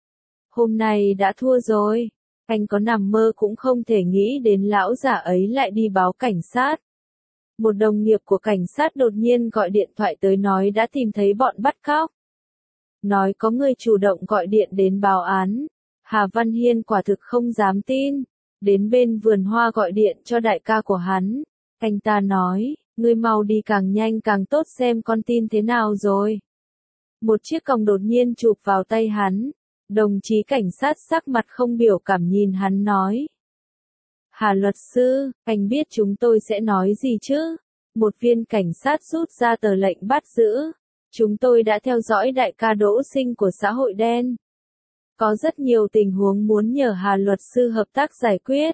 Hôm nay đã thua rồi, anh có nằm mơ cũng không thể nghĩ đến lão già ấy lại đi báo cảnh sát. Một đồng nghiệp của cảnh sát đột nhiên gọi điện thoại tới nói đã tìm thấy bọn bắt cóc. Nói có người chủ động gọi điện đến báo án. Hà Văn Hiên quả thực không dám tin. Đến bên vườn hoa gọi điện cho đại ca của hắn. Anh ta nói, ngươi mau đi càng nhanh càng tốt xem con tin thế nào rồi. Một chiếc còng đột nhiên chụp vào tay hắn. Đồng chí cảnh sát sắc mặt không biểu cảm nhìn hắn nói. Hà luật sư, anh biết chúng tôi sẽ nói gì chứ? Một viên cảnh sát rút ra tờ lệnh bắt giữ. Chúng tôi đã theo dõi đại ca Đỗ Sinh của xã hội đen. Có rất nhiều tình huống muốn nhờ Hà luật sư hợp tác giải quyết.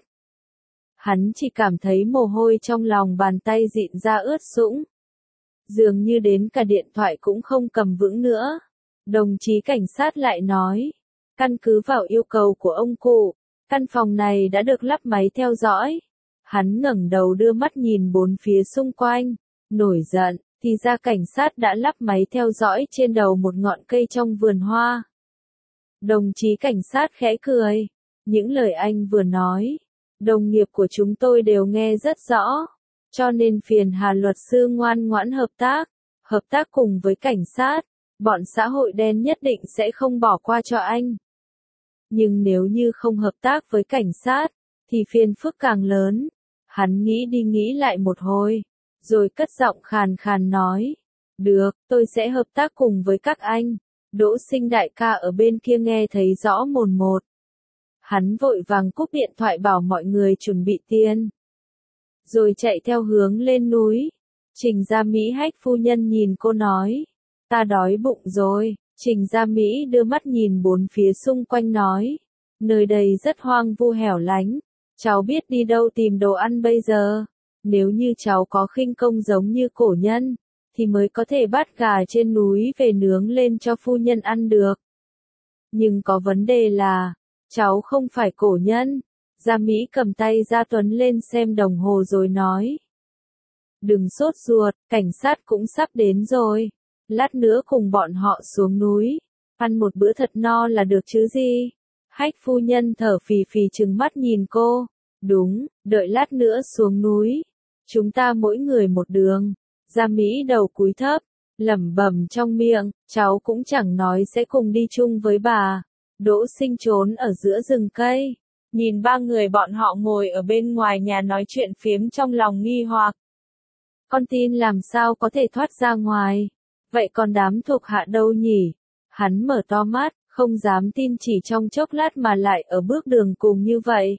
Hắn chỉ cảm thấy mồ hôi trong lòng bàn tay dịn ra ướt sũng. Dường như đến cả điện thoại cũng không cầm vững nữa. Đồng chí cảnh sát lại nói, căn cứ vào yêu cầu của ông cụ, căn phòng này đã được lắp máy theo dõi. Hắn ngẩng đầu đưa mắt nhìn bốn phía xung quanh, nổi giận. Thì ra cảnh sát đã lắp máy theo dõi trên đầu một ngọn cây trong vườn hoa. Đồng chí cảnh sát khẽ cười. Những lời anh vừa nói, đồng nghiệp của chúng tôi đều nghe rất rõ. Cho nên phiền Hà luật sư ngoan ngoãn hợp tác. Hợp tác cùng với cảnh sát. Bọn xã hội đen nhất định sẽ không bỏ qua cho anh. Nhưng nếu như không hợp tác với cảnh sát, thì phiền phức càng lớn. Hắn nghĩ đi nghĩ lại một hồi. Rồi cất giọng khàn khàn nói. Được, tôi sẽ hợp tác cùng với các anh. Đỗ Sinh đại ca ở bên kia nghe thấy rõ mồn một. Hắn vội vàng cúp điện thoại bảo mọi người chuẩn bị tiền. rồi chạy theo hướng lên núi. Trình Gia Mỹ Hách phu nhân nhìn cô nói, ta đói bụng rồi. Trình Gia Mỹ đưa mắt nhìn bốn phía xung quanh nói, nơi đây rất hoang vu hẻo lánh, cháu biết đi đâu tìm đồ ăn bây giờ. Nếu như cháu có khinh công giống như cổ nhân, thì mới có thể bắt gà trên núi về nướng lên cho phu nhân ăn được. Nhưng có vấn đề là, cháu không phải cổ nhân. Gia Mỹ cầm tay Gia Tuấn lên xem đồng hồ rồi nói, đừng sốt ruột, cảnh sát cũng sắp đến rồi. Lát nữa cùng bọn họ xuống núi, ăn một bữa thật no là được chứ gì. Hách phu nhân thở phì phì trừng mắt nhìn cô. Đúng, đợi lát nữa xuống núi, chúng ta mỗi người một đường. Gia Mỹ đầu cúi thấp, lẩm bẩm trong miệng, cháu cũng chẳng nói sẽ cùng đi chung với bà. Đỗ Sinh trốn ở giữa rừng cây, nhìn ba người bọn họ ngồi ở bên ngoài nhà nói chuyện phiếm trong lòng nghi hoặc. Con tin làm sao có thể thoát ra ngoài? Vậy còn đám thuộc hạ đâu nhỉ? Hắn mở to mắt, không dám tin chỉ trong chốc lát mà lại ở bước đường cùng như vậy.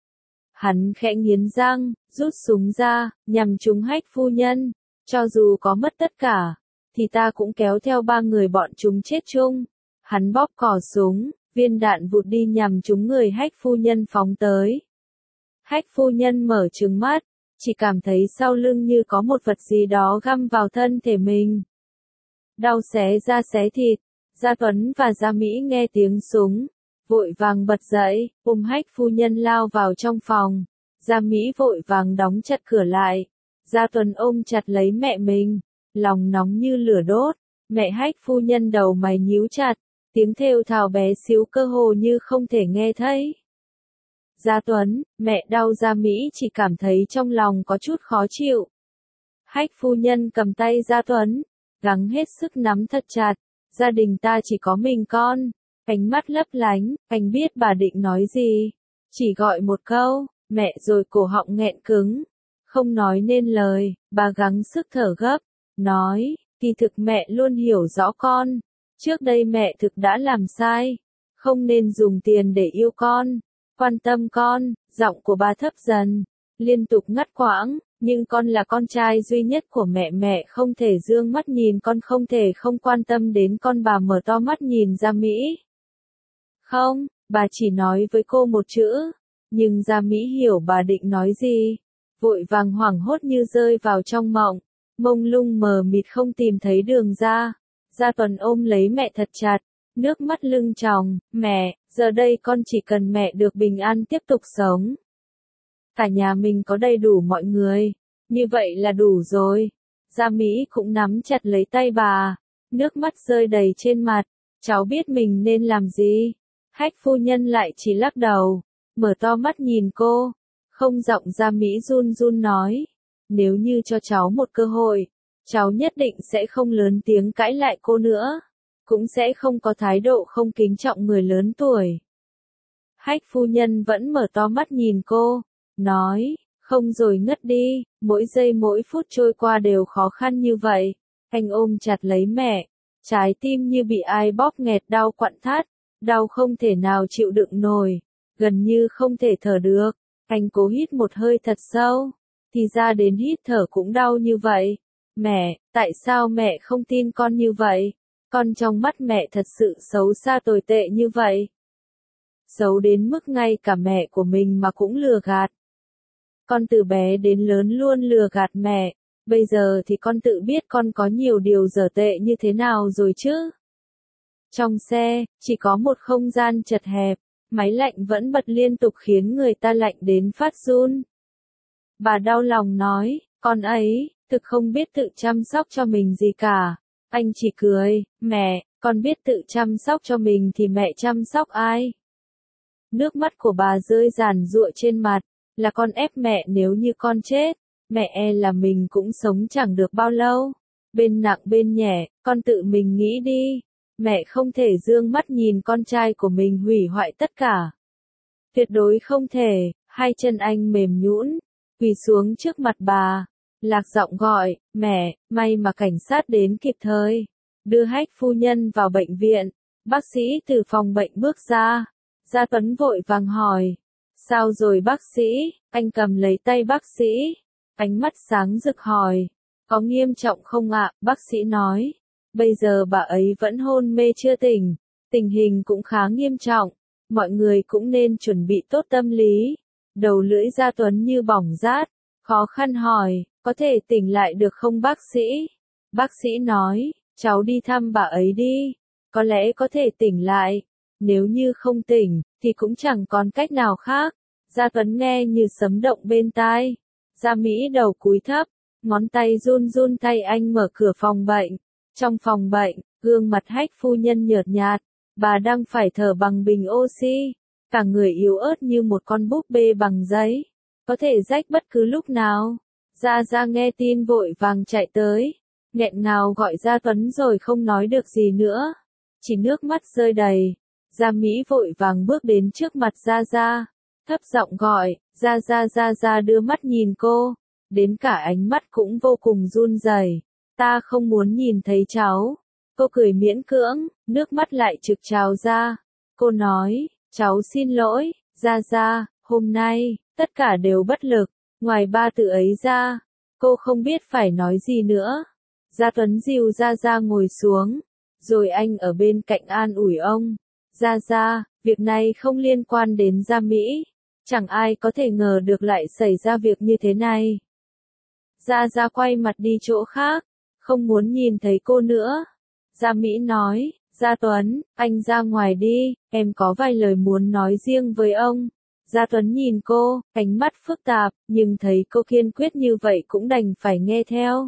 Hắn khẽ nghiến răng, rút súng ra, nhằm trúng Hách phu nhân. Cho dù có mất tất cả, thì ta cũng kéo theo ba người bọn chúng chết chung. Hắn bóp cò súng, viên đạn vụt đi nhằm trúng người Hách phu nhân phóng tới. Hách phu nhân mở trừng mắt, chỉ cảm thấy sau lưng như có một vật gì đó găm vào thân thể mình. Đau xé da xé thịt. Gia Tuấn và Gia Mỹ nghe tiếng súng, vội vàng bật dậy, ôm Hách phu nhân lao vào trong phòng. Gia Mỹ vội vàng đóng chặt cửa lại. Gia Tuấn ôm chặt lấy mẹ mình, lòng nóng như lửa đốt. Mẹ Hách phu nhân đầu mày nhíu chặt, tiếng thều thào bé xíu cơ hồ như không thể nghe thấy. Gia Tuấn, mẹ đau. Gia Mỹ chỉ cảm thấy trong lòng có chút khó chịu. Hách phu nhân cầm tay Gia Tuấn, gắng hết sức nắm thật chặt. Gia đình ta chỉ có mình con. Ánh mắt lấp lánh, anh biết bà định nói gì. Chỉ gọi một câu, mẹ, rồi cổ họng nghẹn cứng. Không nói nên lời, bà gắng sức thở gấp. Nói, kỳ thực mẹ luôn hiểu rõ con. Trước đây mẹ thực đã làm sai. Không nên dùng tiền để yêu con, quan tâm con. Giọng của bà thấp dần, liên tục ngắt quãng. Nhưng con là con trai duy nhất của mẹ, mẹ không thể dương mắt nhìn con, không thể không quan tâm đến con. Bà mở to mắt nhìn Gia Mỹ. Không, bà chỉ nói với cô một chữ, nhưng Gia Mỹ hiểu bà định nói gì. Vội vàng hoảng hốt như rơi vào trong mộng, mông lung mờ mịt không tìm thấy đường ra. Gia Tuấn ôm lấy mẹ thật chặt, nước mắt lưng tròng, mẹ, giờ đây con chỉ cần mẹ được bình an tiếp tục sống. Cả nhà mình có đầy đủ mọi người, như vậy là đủ rồi. Gia Mỹ cũng nắm chặt lấy tay bà, nước mắt rơi đầy trên mặt. Cháu biết mình nên làm gì. Hách phu nhân lại chỉ lắc đầu, mở to mắt nhìn cô, không. Giọng Gia Mỹ run run nói, nếu như cho cháu một cơ hội, cháu nhất định sẽ không lớn tiếng cãi lại cô nữa, cũng sẽ không có thái độ không kính trọng người lớn tuổi. Hách phu nhân vẫn mở to mắt nhìn cô, nói, không rồi ngất đi. Mỗi giây mỗi phút trôi qua đều khó khăn như vậy. Anh ôm chặt lấy mẹ, trái tim như bị ai bóp nghẹt, đau quặn thắt, đau không thể nào chịu đựng nổi, gần như không thể thở được. Anh cố hít một hơi thật sâu, thì ra đến hít thở cũng đau như vậy. Mẹ, tại sao mẹ không tin con như vậy? Con trong mắt mẹ thật sự xấu xa tồi tệ như vậy. Xấu đến mức ngay cả mẹ của mình mà cũng lừa gạt. Con từ bé đến lớn luôn lừa gạt mẹ, bây giờ thì con tự biết con có nhiều điều dở tệ như thế nào rồi chứ. Trong xe, chỉ có một không gian chật hẹp, máy lạnh vẫn bật liên tục khiến người ta lạnh đến phát run. Bà đau lòng nói, con ấy, thực không biết tự chăm sóc cho mình gì cả. Anh chỉ cười, mẹ, con biết tự chăm sóc cho mình thì mẹ chăm sóc ai? Nước mắt của bà rơi ràn rụa trên mặt, là con ép mẹ, nếu như con chết, mẹ e là mình cũng sống chẳng được bao lâu. Bên nặng bên nhẹ, con tự mình nghĩ đi. Mẹ không thể dương mắt nhìn con trai của mình hủy hoại tất cả. Tuyệt đối không thể. Hai chân anh mềm nhũn, quỳ xuống trước mặt bà, lạc giọng gọi, mẹ, may mà cảnh sát đến kịp thời, đưa Hách phu nhân vào bệnh viện. Bác sĩ từ phòng bệnh bước ra. Gia Tuấn vội vàng hỏi, sao rồi bác sĩ? Anh cầm lấy tay bác sĩ, Ánh mắt sáng rực hỏi, có nghiêm trọng không ạ? Bác sĩ nói, bây giờ bà ấy vẫn hôn mê chưa tỉnh, tình hình cũng khá nghiêm trọng, mọi người cũng nên chuẩn bị tốt tâm lý. Đầu lưỡi Gia Tuấn như bỏng rát, khó khăn hỏi, có thể tỉnh lại được không bác sĩ? Bác sĩ nói, cháu đi thăm bà ấy đi, có lẽ có thể tỉnh lại, nếu như không tỉnh, thì cũng chẳng còn cách nào khác. Gia Tuấn nghe như sấm động bên tai. Gia Mỹ đầu cúi thấp, ngón tay run run tay anh mở cửa phòng bệnh. Trong phòng bệnh, gương mặt Hách phu nhân nhợt nhạt, bà đang phải thở bằng bình oxy, cả người yếu ớt như một con búp bê bằng giấy, có thể rách bất cứ lúc nào. Gia Gia nghe tin vội vàng chạy tới, nghẹn ngào gọi Gia Tuấn rồi không nói được gì nữa, chỉ nước mắt rơi đầy. Gia Mỹ vội vàng bước đến trước mặt Gia Gia, thấp giọng gọi, Gia Gia. Gia Gia đưa mắt nhìn cô, đến cả ánh mắt cũng vô cùng run rẩy. Ta không muốn nhìn thấy cháu. Cô cười miễn cưỡng, nước mắt lại trực trào ra. Cô nói, cháu xin lỗi, Gia Gia, hôm nay, tất cả đều bất lực, ngoài ba từ ấy ra, cô không biết phải nói gì nữa. Gia Tuấn dìu Gia Gia ngồi xuống, rồi anh ở bên cạnh an ủi ông. Gia Gia, việc này không liên quan đến Gia Mỹ, chẳng ai có thể ngờ được lại xảy ra việc như thế này. Gia Gia quay mặt đi chỗ khác, không muốn nhìn thấy cô nữa. Gia Mỹ nói, Gia Tuấn, anh ra ngoài đi, em có vài lời muốn nói riêng với ông. Gia Tuấn nhìn cô, ánh mắt phức tạp, nhưng thấy cô kiên quyết như vậy cũng đành phải nghe theo.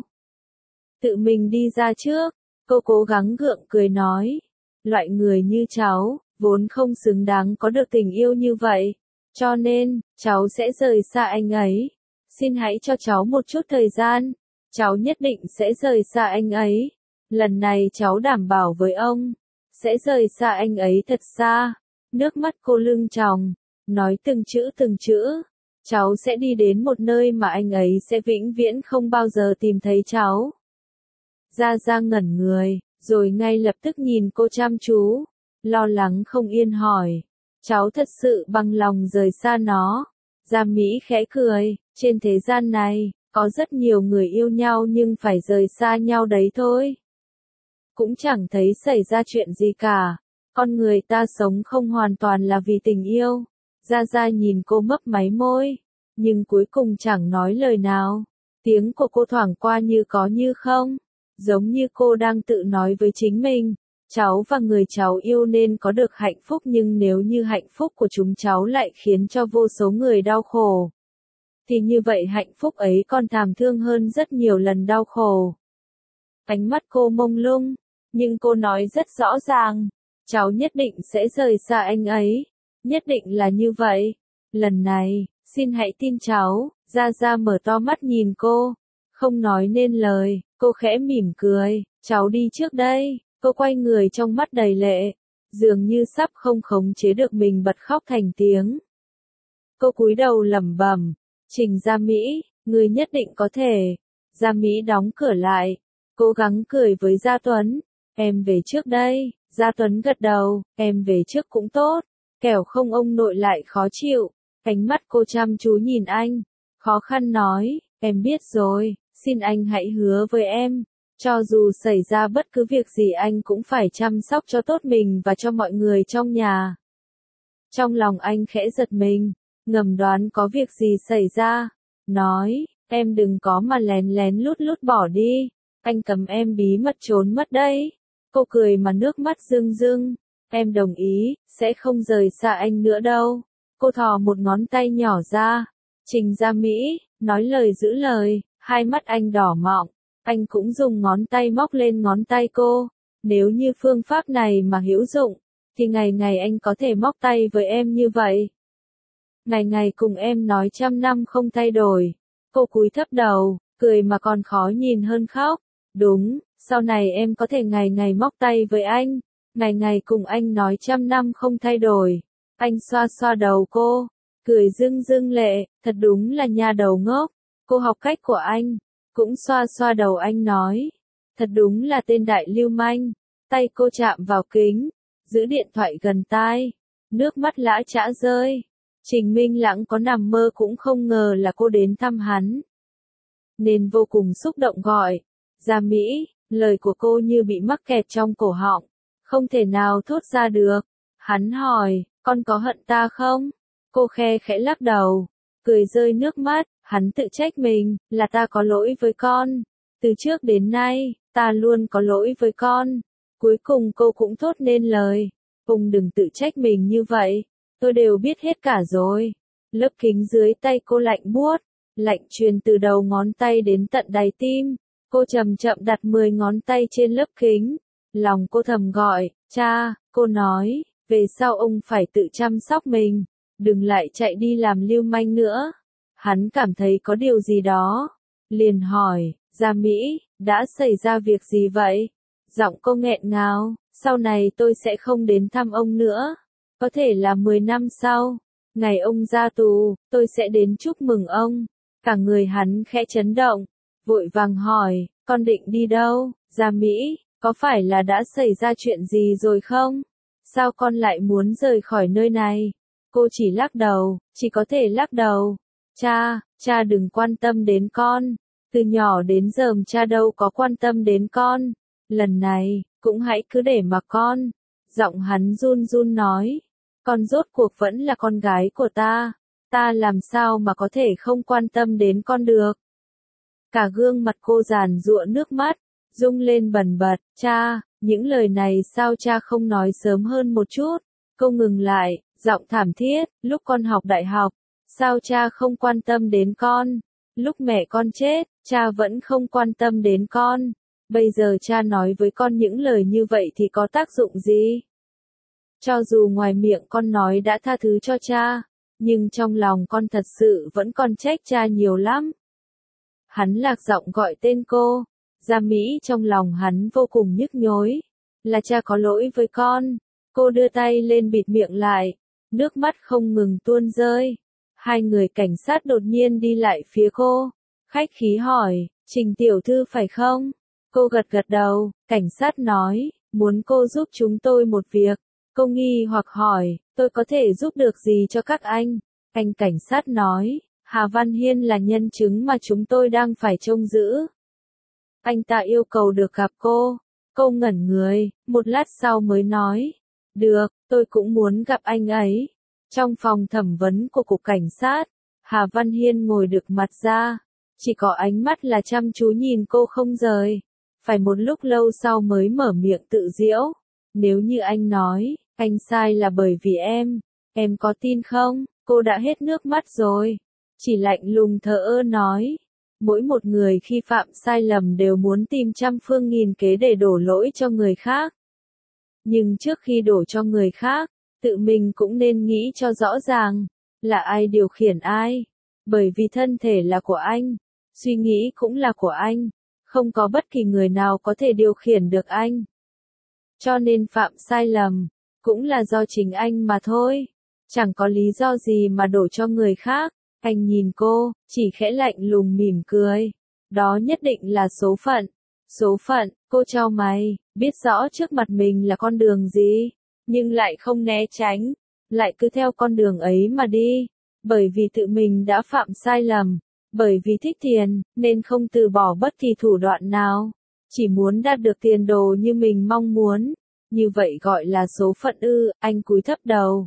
Tự mình đi ra trước, cô cố gắng gượng cười nói, loại người như cháu, vốn không xứng đáng có được tình yêu như vậy, cho nên, cháu sẽ rời xa anh ấy. Xin hãy cho cháu một chút thời gian, cháu nhất định sẽ rời xa anh ấy. Lần này cháu đảm bảo với ông, sẽ rời xa anh ấy thật xa. Nước mắt cô lưng tròng, nói từng chữ từng chữ. Cháu sẽ đi đến một nơi mà anh ấy sẽ vĩnh viễn không bao giờ tìm thấy cháu. Gia Gia ngẩn người, rồi ngay lập tức nhìn cô chăm chú, lo lắng không yên hỏi, cháu thật sự bằng lòng rời xa nó. Gia Mỹ khẽ cười, trên thế gian này, có rất nhiều người yêu nhau nhưng phải rời xa nhau đấy thôi. Cũng chẳng thấy xảy ra chuyện gì cả, con người ta sống không hoàn toàn là vì tình yêu. Gia Gia nhìn cô mấp máy môi, nhưng cuối cùng chẳng nói lời nào. Tiếng của cô thoảng qua như có như không, giống như cô đang tự nói với chính mình. Cháu và người cháu yêu nên có được hạnh phúc, nhưng nếu như hạnh phúc của chúng cháu lại khiến cho vô số người đau khổ, thì như vậy hạnh phúc ấy còn thảm thương hơn rất nhiều lần đau khổ. Ánh mắt cô mông lung, nhưng cô nói rất rõ ràng, cháu nhất định sẽ rời xa anh ấy, nhất định là như vậy. Lần này, xin hãy tin cháu. Gia Gia mở to mắt nhìn cô, không nói nên lời, cô khẽ mỉm cười, cháu đi trước đây. Cô quay người trong mắt đầy lệ, dường như sắp không khống chế được mình bật khóc thành tiếng. Cô cúi đầu lẩm bẩm, Trình Gia Mỹ, người nhất định có thể. Gia Mỹ đóng cửa lại, cố gắng cười với Gia Tuấn, em về trước đây. Gia Tuấn gật đầu, em về trước cũng tốt, kẻo không ông nội lại khó chịu. Ánh mắt cô chăm chú nhìn anh, khó khăn nói, em biết rồi, xin anh hãy hứa với em. Cho dù xảy ra bất cứ việc gì anh cũng phải chăm sóc cho tốt mình và cho mọi người trong nhà. Trong lòng anh khẽ giật mình, ngầm đoán có việc gì xảy ra. Nói, em đừng có mà lén lén lút lút bỏ đi. Anh cấm em bí mật trốn mất đấy. Cô cười mà nước mắt rưng rưng. Em đồng ý, sẽ không rời xa anh nữa đâu. Cô thò một ngón tay nhỏ ra. Trình Gia Mỹ, nói lời giữ lời, hai mắt anh đỏ mọng. Anh cũng dùng ngón tay móc lên ngón tay cô. Nếu như phương pháp này mà hữu dụng, thì ngày ngày anh có thể móc tay với em như vậy. Ngày ngày cùng em nói trăm năm không thay đổi. Cô cúi thấp đầu, cười mà còn khó nhìn hơn khóc. Đúng, sau này em có thể ngày ngày móc tay với anh. Ngày ngày cùng anh nói trăm năm không thay đổi. Anh xoa xoa đầu cô, cười rưng rưng lệ, thật đúng là nhà đầu ngốc. Cô học cách của anh. Cũng xoa xoa đầu anh nói, thật đúng là tên đại lưu manh. Tay cô chạm vào kính, giữ điện thoại gần tai, nước mắt lã chã rơi. Trình Minh Lãng có nằm mơ cũng không ngờ là cô đến thăm hắn. nên vô cùng xúc động gọi. Gia Mỹ, lời của cô như bị mắc kẹt trong cổ họng, không thể nào thốt ra được. Hắn hỏi, con có hận ta không? Cô khe khẽ lắc đầu, cười rơi nước mắt, hắn tự trách mình, là ta có lỗi với con. Từ trước đến nay, ta luôn có lỗi với con. Cuối cùng cô cũng thốt nên lời, Phùng đừng tự trách mình như vậy, tôi đều biết hết cả rồi. Lớp kính dưới tay cô lạnh buốt, lạnh truyền từ đầu ngón tay đến tận đáy tim. Cô chậm chậm đặt mười ngón tay trên lớp kính. Lòng cô thầm gọi, cha, cô nói, về sau ông phải tự chăm sóc mình, đừng lại chạy đi làm lưu manh nữa. Hắn cảm thấy có điều gì đó, liền hỏi, Gia Mỹ, đã xảy ra việc gì vậy? Giọng cô nghẹn ngào, sau này tôi sẽ không đến thăm ông nữa. Có thể là mười năm sau, ngày ông ra tù, tôi sẽ đến chúc mừng ông. Cả người hắn khẽ chấn động, vội vàng hỏi, con định đi đâu, Gia Mỹ, có phải là đã xảy ra chuyện gì rồi không? Sao con lại muốn rời khỏi nơi này? Cô chỉ lắc đầu, chỉ có thể lắc đầu. Cha, cha đừng quan tâm đến con. Từ nhỏ đến giờ cha đâu có quan tâm đến con. Lần này, cũng hãy cứ để mặc con. Giọng hắn run run nói, con rốt cuộc vẫn là con gái của ta. Ta làm sao mà có thể không quan tâm đến con được? Cả gương mặt cô giàn giụa nước mắt, rung lên bần bật, cha, những lời này sao cha không nói sớm hơn một chút? Cô ngừng lại, giọng thảm thiết, lúc con học đại học, sao cha không quan tâm đến con? Lúc mẹ con chết, cha vẫn không quan tâm đến con. Bây giờ cha nói với con những lời như vậy thì có tác dụng gì? Cho dù ngoài miệng con nói đã tha thứ cho cha, nhưng trong lòng con thật sự vẫn còn trách cha nhiều lắm. Hắn lạc giọng gọi tên cô. Gia Mỹ trong lòng hắn vô cùng nhức nhối. Là cha có lỗi với con. Cô đưa tay lên bịt miệng lại. Nước mắt không ngừng tuôn rơi. Hai người cảnh sát đột nhiên đi lại phía cô. Khách khí hỏi, Trình tiểu thư phải không? Cô gật gật đầu. Cảnh sát nói, muốn cô giúp chúng tôi một việc. Cô nghi hoặc hỏi, tôi có thể giúp được gì cho các anh? Anh cảnh sát nói, Hà Văn Hiên là nhân chứng mà chúng tôi đang phải trông giữ. Anh ta yêu cầu được gặp cô. Cô ngẩn người, một lát sau mới nói, được, tôi cũng muốn gặp anh ấy. Trong phòng thẩm vấn của cục cảnh sát, Hà Văn Hiên ngồi được mặt ra, chỉ có ánh mắt là chăm chú nhìn cô không rời. Phải một lúc lâu sau mới mở miệng tự giễu. Nếu như anh nói, anh sai là bởi vì em, em có tin không? Cô đã hết nước mắt rồi. Chỉ lạnh lùng thờ ơ nói. Mỗi một người khi phạm sai lầm đều muốn tìm trăm phương nghìn kế để đổ lỗi cho người khác. Nhưng trước khi đổ cho người khác, tự mình cũng nên nghĩ cho rõ ràng, là ai điều khiển ai. Bởi vì thân thể là của anh, suy nghĩ cũng là của anh, không có bất kỳ người nào có thể điều khiển được anh. Cho nên phạm sai lầm, cũng là do chính anh mà thôi. Chẳng có lý do gì mà đổ cho người khác. Anh nhìn cô, chỉ khẽ lạnh lùng mỉm cười. Đó nhất định là số phận. Số phận, cô chau mày, biết rõ trước mặt mình là con đường gì, nhưng lại không né tránh, lại cứ theo con đường ấy mà đi. Bởi vì tự mình đã phạm sai lầm, bởi vì thích tiền, nên không từ bỏ bất kỳ thủ đoạn nào. Chỉ muốn đạt được tiền đồ như mình mong muốn. Như vậy gọi là số phận ư? Anh cúi thấp đầu.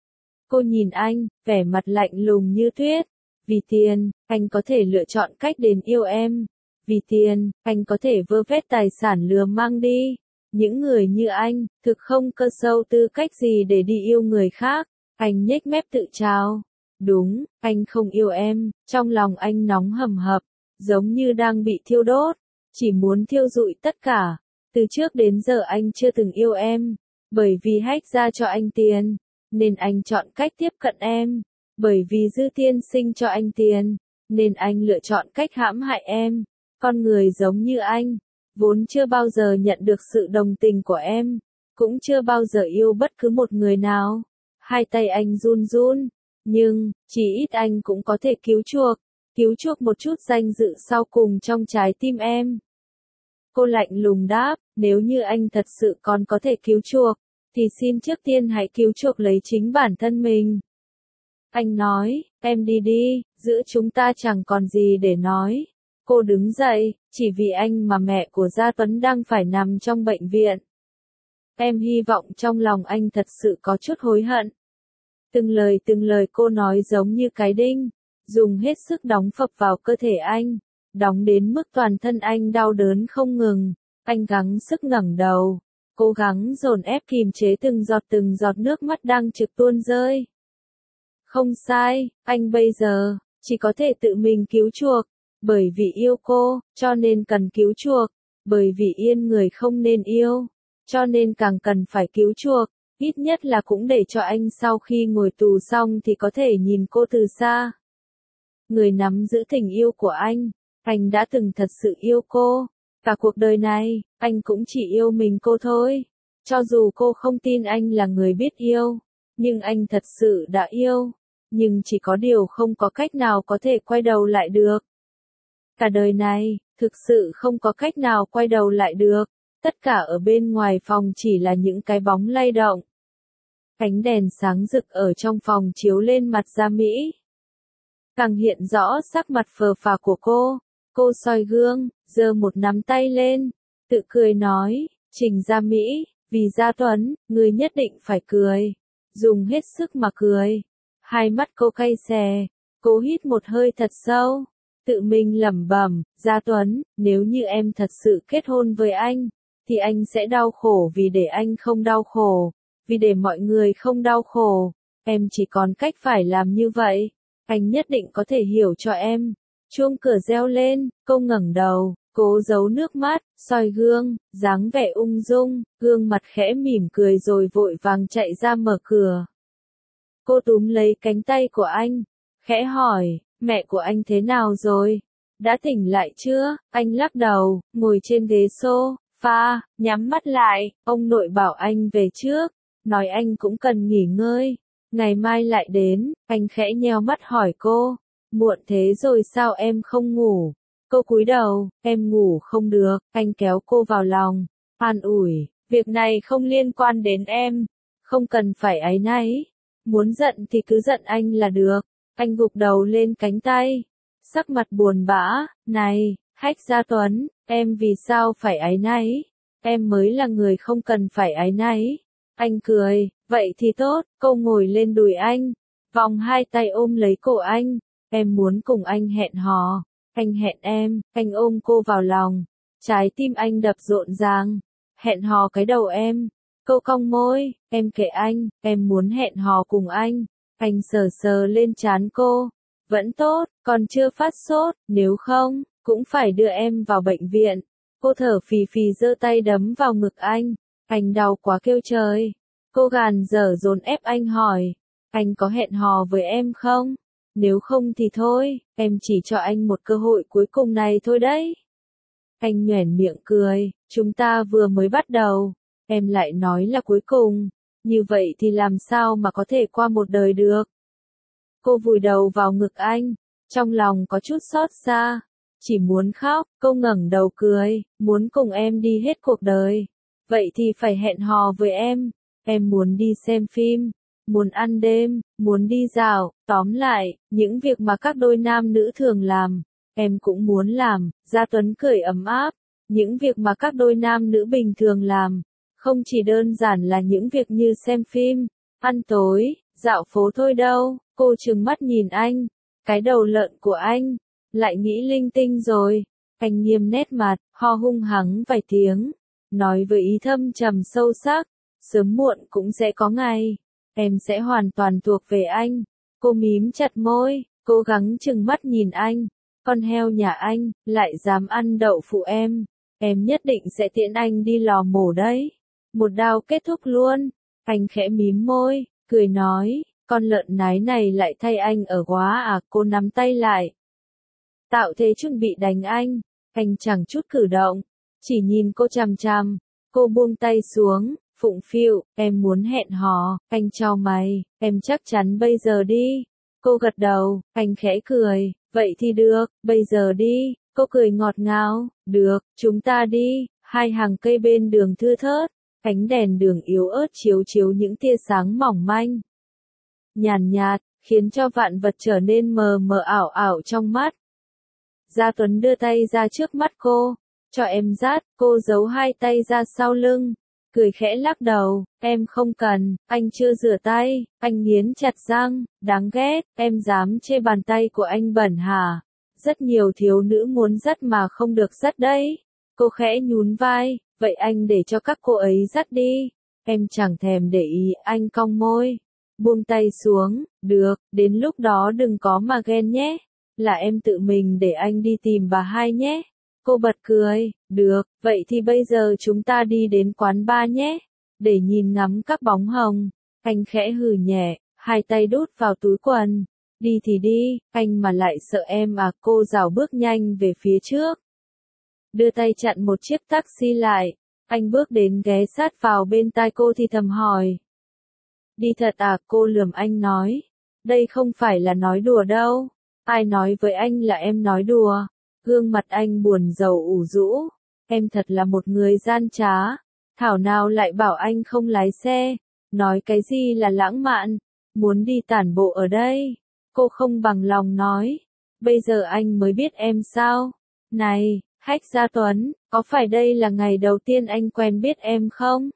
Cô nhìn anh, vẻ mặt lạnh lùng như tuyết. Vì tiền, anh có thể lựa chọn cách đến yêu em. Vì tiền, anh có thể vơ vét tài sản lừa mang đi. Những người như anh, thực không cơ sâu tư cách gì để đi yêu người khác. Anh nhếch mép tự trao. Đúng, anh không yêu em. Trong lòng anh nóng hầm hập, giống như đang bị thiêu đốt. Chỉ muốn thiêu rụi tất cả. Từ trước đến giờ anh chưa từng yêu em. Bởi vì hách ra cho anh tiền, nên anh chọn cách tiếp cận em. Bởi vì Dư tiên sinh cho anh tiền, nên anh lựa chọn cách hãm hại em. Con người giống như anh, vốn chưa bao giờ nhận được sự đồng tình của em, cũng chưa bao giờ yêu bất cứ một người nào. Hai tay anh run run, nhưng, chỉ ít anh cũng có thể cứu chuộc, cứu chuộc một chút danh dự sau cùng trong trái tim em. Cô lạnh lùng đáp, nếu như anh thật sự còn có thể cứu chuộc, thì xin trước tiên hãy cứu chuộc lấy chính bản thân mình. Anh nói, em đi đi, giữa chúng ta chẳng còn gì để nói. Cô đứng dậy, chỉ vì anh mà mẹ của Gia Tuấn đang phải nằm trong bệnh viện. Em hy vọng trong lòng anh thật sự có chút hối hận. Từng lời từng lời cô nói giống như cái đinh, dùng hết sức đóng phập vào cơ thể anh, đóng đến mức toàn thân anh đau đớn không ngừng. Anh gắng sức ngẩng đầu, cố gắng dồn ép kìm chế từng giọt từng giọt nước mắt đang trực tuôn rơi. Không sai, anh bây giờ chỉ có thể tự mình cứu chuộc, bởi vì yêu cô, cho nên cần cứu chuộc, bởi vì yên người không nên yêu, cho nên càng cần phải cứu chuộc, ít nhất là cũng để cho anh sau khi ngồi tù xong thì có thể nhìn cô từ xa. Người nắm giữ tình yêu của anh, anh đã từng thật sự yêu cô, cả cuộc đời này, anh cũng chỉ yêu mình cô thôi. Cho dù cô không tin anh là người biết yêu, nhưng anh thật sự đã yêu, nhưng chỉ có điều không có cách nào có thể quay đầu lại được. Cả đời này, thực sự không có cách nào quay đầu lại được, tất cả ở bên ngoài phòng chỉ là những cái bóng lay động. Ánh đèn sáng rực ở trong phòng chiếu lên mặt Gia Mỹ. Càng hiện rõ sắc mặt phờ phạc của cô, cô soi gương, giơ một nắm tay lên, tự cười nói, Trình Gia Mỹ, vì Gia Tuấn, người nhất định phải cười, dùng hết sức mà cười. Hai mắt cô cay xè, cô hít một hơi thật sâu, tự mình lẩm bẩm, Gia Tuấn, nếu như em thật sự kết hôn với anh, thì anh sẽ đau khổ vì để anh không đau khổ, vì để mọi người không đau khổ, em chỉ còn cách phải làm như vậy, anh nhất định có thể hiểu cho em. Chuông cửa reo lên, cô ngẩng đầu, cố giấu nước mắt, soi gương, dáng vẻ ung dung, gương mặt khẽ mỉm cười rồi vội vàng chạy ra mở cửa. Cô túm lấy cánh tay của anh, khẽ hỏi, mẹ của anh thế nào rồi? Đã tỉnh lại chưa? Anh lắc đầu, ngồi trên ghế sofa, nhắm mắt lại, ông nội bảo anh về trước, nói anh cũng cần nghỉ ngơi, ngày mai lại đến. Anh khẽ nheo mắt hỏi cô, muộn thế rồi sao em không ngủ? Cô cúi đầu, em ngủ không được. Anh kéo cô vào lòng, an ủi, việc này không liên quan đến em, không cần phải áy náy, muốn giận thì cứ giận anh là được. Anh gục đầu lên cánh tay, sắc mặt buồn bã, này, Hách Gia Tuấn, em vì sao phải áy náy? Em mới là người không cần phải áy náy. Anh cười, vậy thì tốt. Cô ngồi lên đùi anh, vòng hai tay ôm lấy cổ anh, em muốn cùng anh hẹn hò. Anh hẹn em. Anh ôm cô vào lòng, trái tim anh đập rộn ràng. Hẹn hò cái đầu em. Cô cong môi, em kể anh, em muốn hẹn hò cùng anh. Anh sờ sờ lên trán cô, vẫn tốt, còn chưa phát sốt, nếu không, cũng phải đưa em vào bệnh viện. Cô thở phì phì giơ tay đấm vào ngực anh, anh đau quá kêu trời. Cô gàn dở dồn ép anh hỏi, anh có hẹn hò với em không? Nếu không thì thôi, em chỉ cho anh một cơ hội cuối cùng này thôi đấy. Anh nhoẻn miệng cười, chúng ta vừa mới bắt đầu, em lại nói là cuối cùng, như vậy thì làm sao mà có thể qua một đời được. Cô vùi đầu vào ngực anh, trong lòng có chút xót xa, chỉ muốn khóc. Cô ngẩng đầu cười, muốn cùng em đi hết cuộc đời, vậy thì phải hẹn hò với em. Em muốn đi xem phim, muốn ăn đêm, muốn đi dạo, tóm lại, những việc mà các đôi nam nữ thường làm, em cũng muốn làm. Gia Tuấn cười ấm áp, những việc mà các đôi nam nữ bình thường làm, không chỉ đơn giản là những việc như xem phim, ăn tối, dạo phố thôi đâu. Cô trừng mắt nhìn anh, cái đầu lợn của anh, lại nghĩ linh tinh rồi. Anh nghiêm nét mặt, ho hung hắng vài tiếng, nói với ý thâm trầm sâu sắc, sớm muộn cũng sẽ có ngày, em sẽ hoàn toàn thuộc về anh. Cô mím chặt môi, cố gắng trừng mắt nhìn anh, con heo nhà anh, lại dám ăn đậu phụ em, em nhất định sẽ tiễn anh đi lò mổ đấy. Một đao kết thúc luôn. Anh khẽ mím môi, cười nói, con lợn nái này lại thay anh ở quá à. Cô nắm tay lại, tạo thế chuẩn bị đánh anh. Anh chẳng chút cử động, chỉ nhìn cô chằm chằm. Cô buông tay xuống, phụng phịu, em muốn hẹn hò. Anh chau mày, em chắc chắn bây giờ đi. Cô gật đầu, anh khẽ cười, vậy thì được, bây giờ đi. Cô cười ngọt ngào, được, chúng ta đi. Hai hàng cây bên đường thưa thớt, ánh đèn đường yếu ớt chiếu chiếu những tia sáng mỏng manh, nhàn nhạt, khiến cho vạn vật trở nên mờ mờ ảo ảo trong mắt. Gia Tuấn đưa tay ra trước mắt cô, cho em dát, cô giấu hai tay ra sau lưng, cười khẽ lắc đầu, em không cần, anh chưa rửa tay, anh nghiến chặt răng, đáng ghét, em dám chê bàn tay của anh bẩn hả? Rất nhiều thiếu nữ muốn dắt mà không được dắt đấy. Cô khẽ nhún vai, vậy anh để cho các cô ấy dắt đi. Em chẳng thèm để ý, anh cong môi, buông tay xuống, được, đến lúc đó đừng có mà ghen nhé, là em tự mình để anh đi tìm bà hai nhé. Cô bật cười, được, vậy thì bây giờ chúng ta đi đến quán bar nhé, để nhìn ngắm các bóng hồng. Anh khẽ hừ nhẹ, hai tay đút vào túi quần. Đi thì đi, anh mà lại sợ em à? Cô rảo bước nhanh về phía trước, đưa tay chặn một chiếc taxi lại. Anh bước đến ghé sát vào bên tai cô thì thầm hỏi. Đi thật à? Cô lườm anh nói. Đây không phải là nói đùa đâu. Ai nói với anh là em nói đùa? Gương mặt anh buồn rầu ủ rũ. Em thật là một người gian trá. Thảo nào lại bảo anh không lái xe. Nói cái gì là lãng mạn. Muốn đi tản bộ ở đây. Cô không bằng lòng nói. Bây giờ anh mới biết em sao? Này, Hách Gia Tuấn, có phải đây là ngày đầu tiên anh quen biết em không?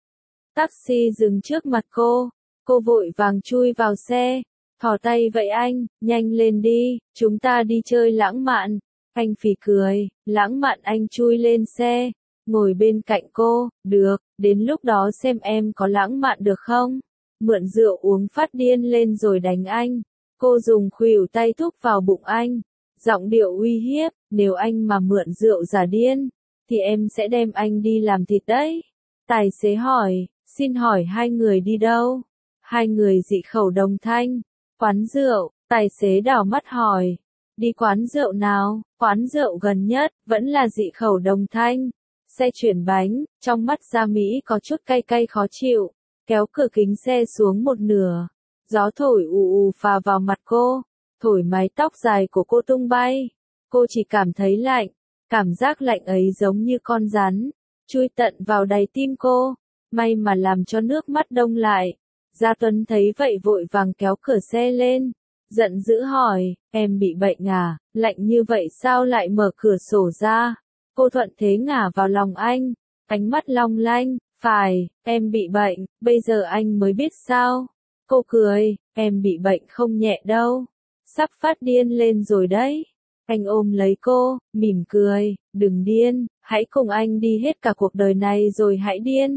Taxi dừng trước mặt cô. Cô vội vàng chui vào xe. Thò tay vậy anh, nhanh lên đi, chúng ta đi chơi lãng mạn. Anh phì cười, lãng mạn. Anh chui lên xe, ngồi bên cạnh cô, được, đến lúc đó xem em có lãng mạn được không? Mượn rượu uống phát điên lên rồi đánh anh. Cô dùng khuỷu tay thúc vào bụng anh, giọng điệu uy hiếp, nếu anh mà mượn rượu giả điên, thì em sẽ đem anh đi làm thịt đấy. Tài xế hỏi, xin hỏi hai người đi đâu? Hai người dị khẩu đồng thanh. Quán rượu. Tài xế đảo mắt hỏi. Đi quán rượu nào? Quán rượu gần nhất, vẫn là dị khẩu đồng thanh. Xe chuyển bánh, trong mắt Gia Mỹ có chút cay cay khó chịu, kéo cửa kính xe xuống một nửa. Gió thổi ù ù phà vào mặt cô, thổi mái tóc dài của cô tung bay. Cô chỉ cảm thấy lạnh, cảm giác lạnh ấy giống như con rắn, chui tận vào đáy tim cô, may mà làm cho nước mắt đông lại. Gia Tuấn thấy vậy vội vàng kéo cửa xe lên, giận dữ hỏi, em bị bệnh à, lạnh như vậy sao lại mở cửa sổ ra? Cô thuận thế ngả vào lòng anh, ánh mắt long lanh, phải, em bị bệnh, bây giờ anh mới biết sao? Cô cười, em bị bệnh không nhẹ đâu, sắp phát điên lên rồi đấy. Anh ôm lấy cô, mỉm cười, đừng điên, hãy cùng anh đi hết cả cuộc đời này rồi hãy điên.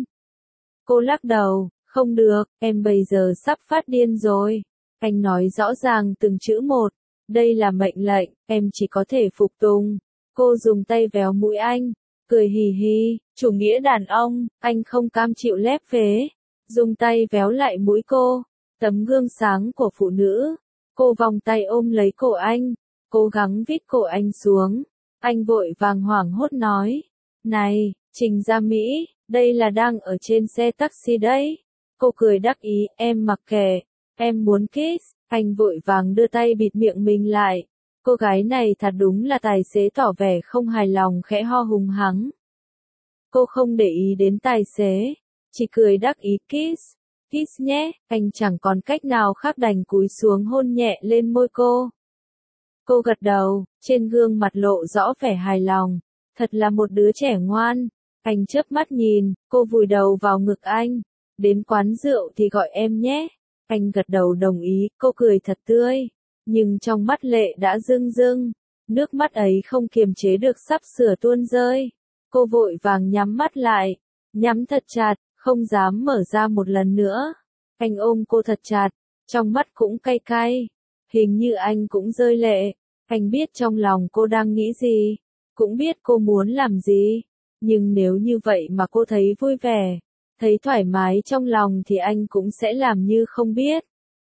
Cô lắc đầu, không được, em bây giờ sắp phát điên rồi. Anh nói rõ ràng từng chữ một, đây là mệnh lệnh, em chỉ có thể phục tùng. Cô dùng tay véo mũi anh, cười hì hì, chủ nghĩa đàn ông, anh không cam chịu lép vế. Dùng tay véo lại mũi cô, tấm gương sáng của phụ nữ. Cô vòng tay ôm lấy cổ anh, cố gắng vít cổ anh xuống. Anh vội vàng hoảng hốt nói, này, Trình Gia Mỹ, đây là đang ở trên xe taxi đấy. Cô cười đắc ý, em mặc kệ, em muốn kiss. Anh vội vàng đưa tay bịt miệng mình lại. Cô gái này thật đúng là. Tài xế tỏ vẻ không hài lòng khẽ ho hùng hắng. Cô không để ý đến tài xế, chỉ cười đắc ý kiss, kiss nhé. Anh chẳng còn cách nào khác đành cúi xuống hôn nhẹ lên môi cô. Cô gật đầu, trên gương mặt lộ rõ vẻ hài lòng, thật là một đứa trẻ ngoan. Anh chớp mắt nhìn, cô vùi đầu vào ngực anh, đến quán rượu thì gọi em nhé. Anh gật đầu đồng ý, cô cười thật tươi, nhưng trong mắt lệ đã rưng rưng, nước mắt ấy không kiềm chế được sắp sửa tuôn rơi. Cô vội vàng nhắm mắt lại, nhắm thật chặt, không dám mở ra một lần nữa. Anh ôm cô thật chặt, trong mắt cũng cay cay, hình như anh cũng rơi lệ. Anh biết trong lòng cô đang nghĩ gì, cũng biết cô muốn làm gì, nhưng nếu như vậy mà cô thấy vui vẻ, thấy thoải mái trong lòng thì anh cũng sẽ làm như không biết.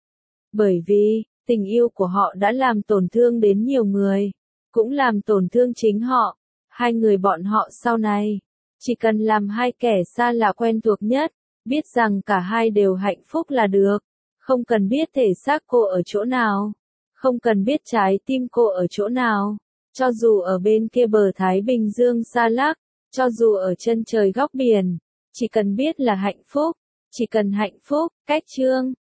Bởi vì, tình yêu của họ đã làm tổn thương đến nhiều người, cũng làm tổn thương chính họ. Hai người bọn họ sau này, chỉ cần làm hai kẻ xa lạ quen thuộc nhất, biết rằng cả hai đều hạnh phúc là được, không cần biết thể xác cô ở chỗ nào, không cần biết trái tim cô ở chỗ nào, cho dù ở bên kia bờ Thái Bình Dương xa lắc, cho dù ở chân trời góc biển, chỉ cần biết là hạnh phúc, chỉ cần hạnh phúc. Cách chương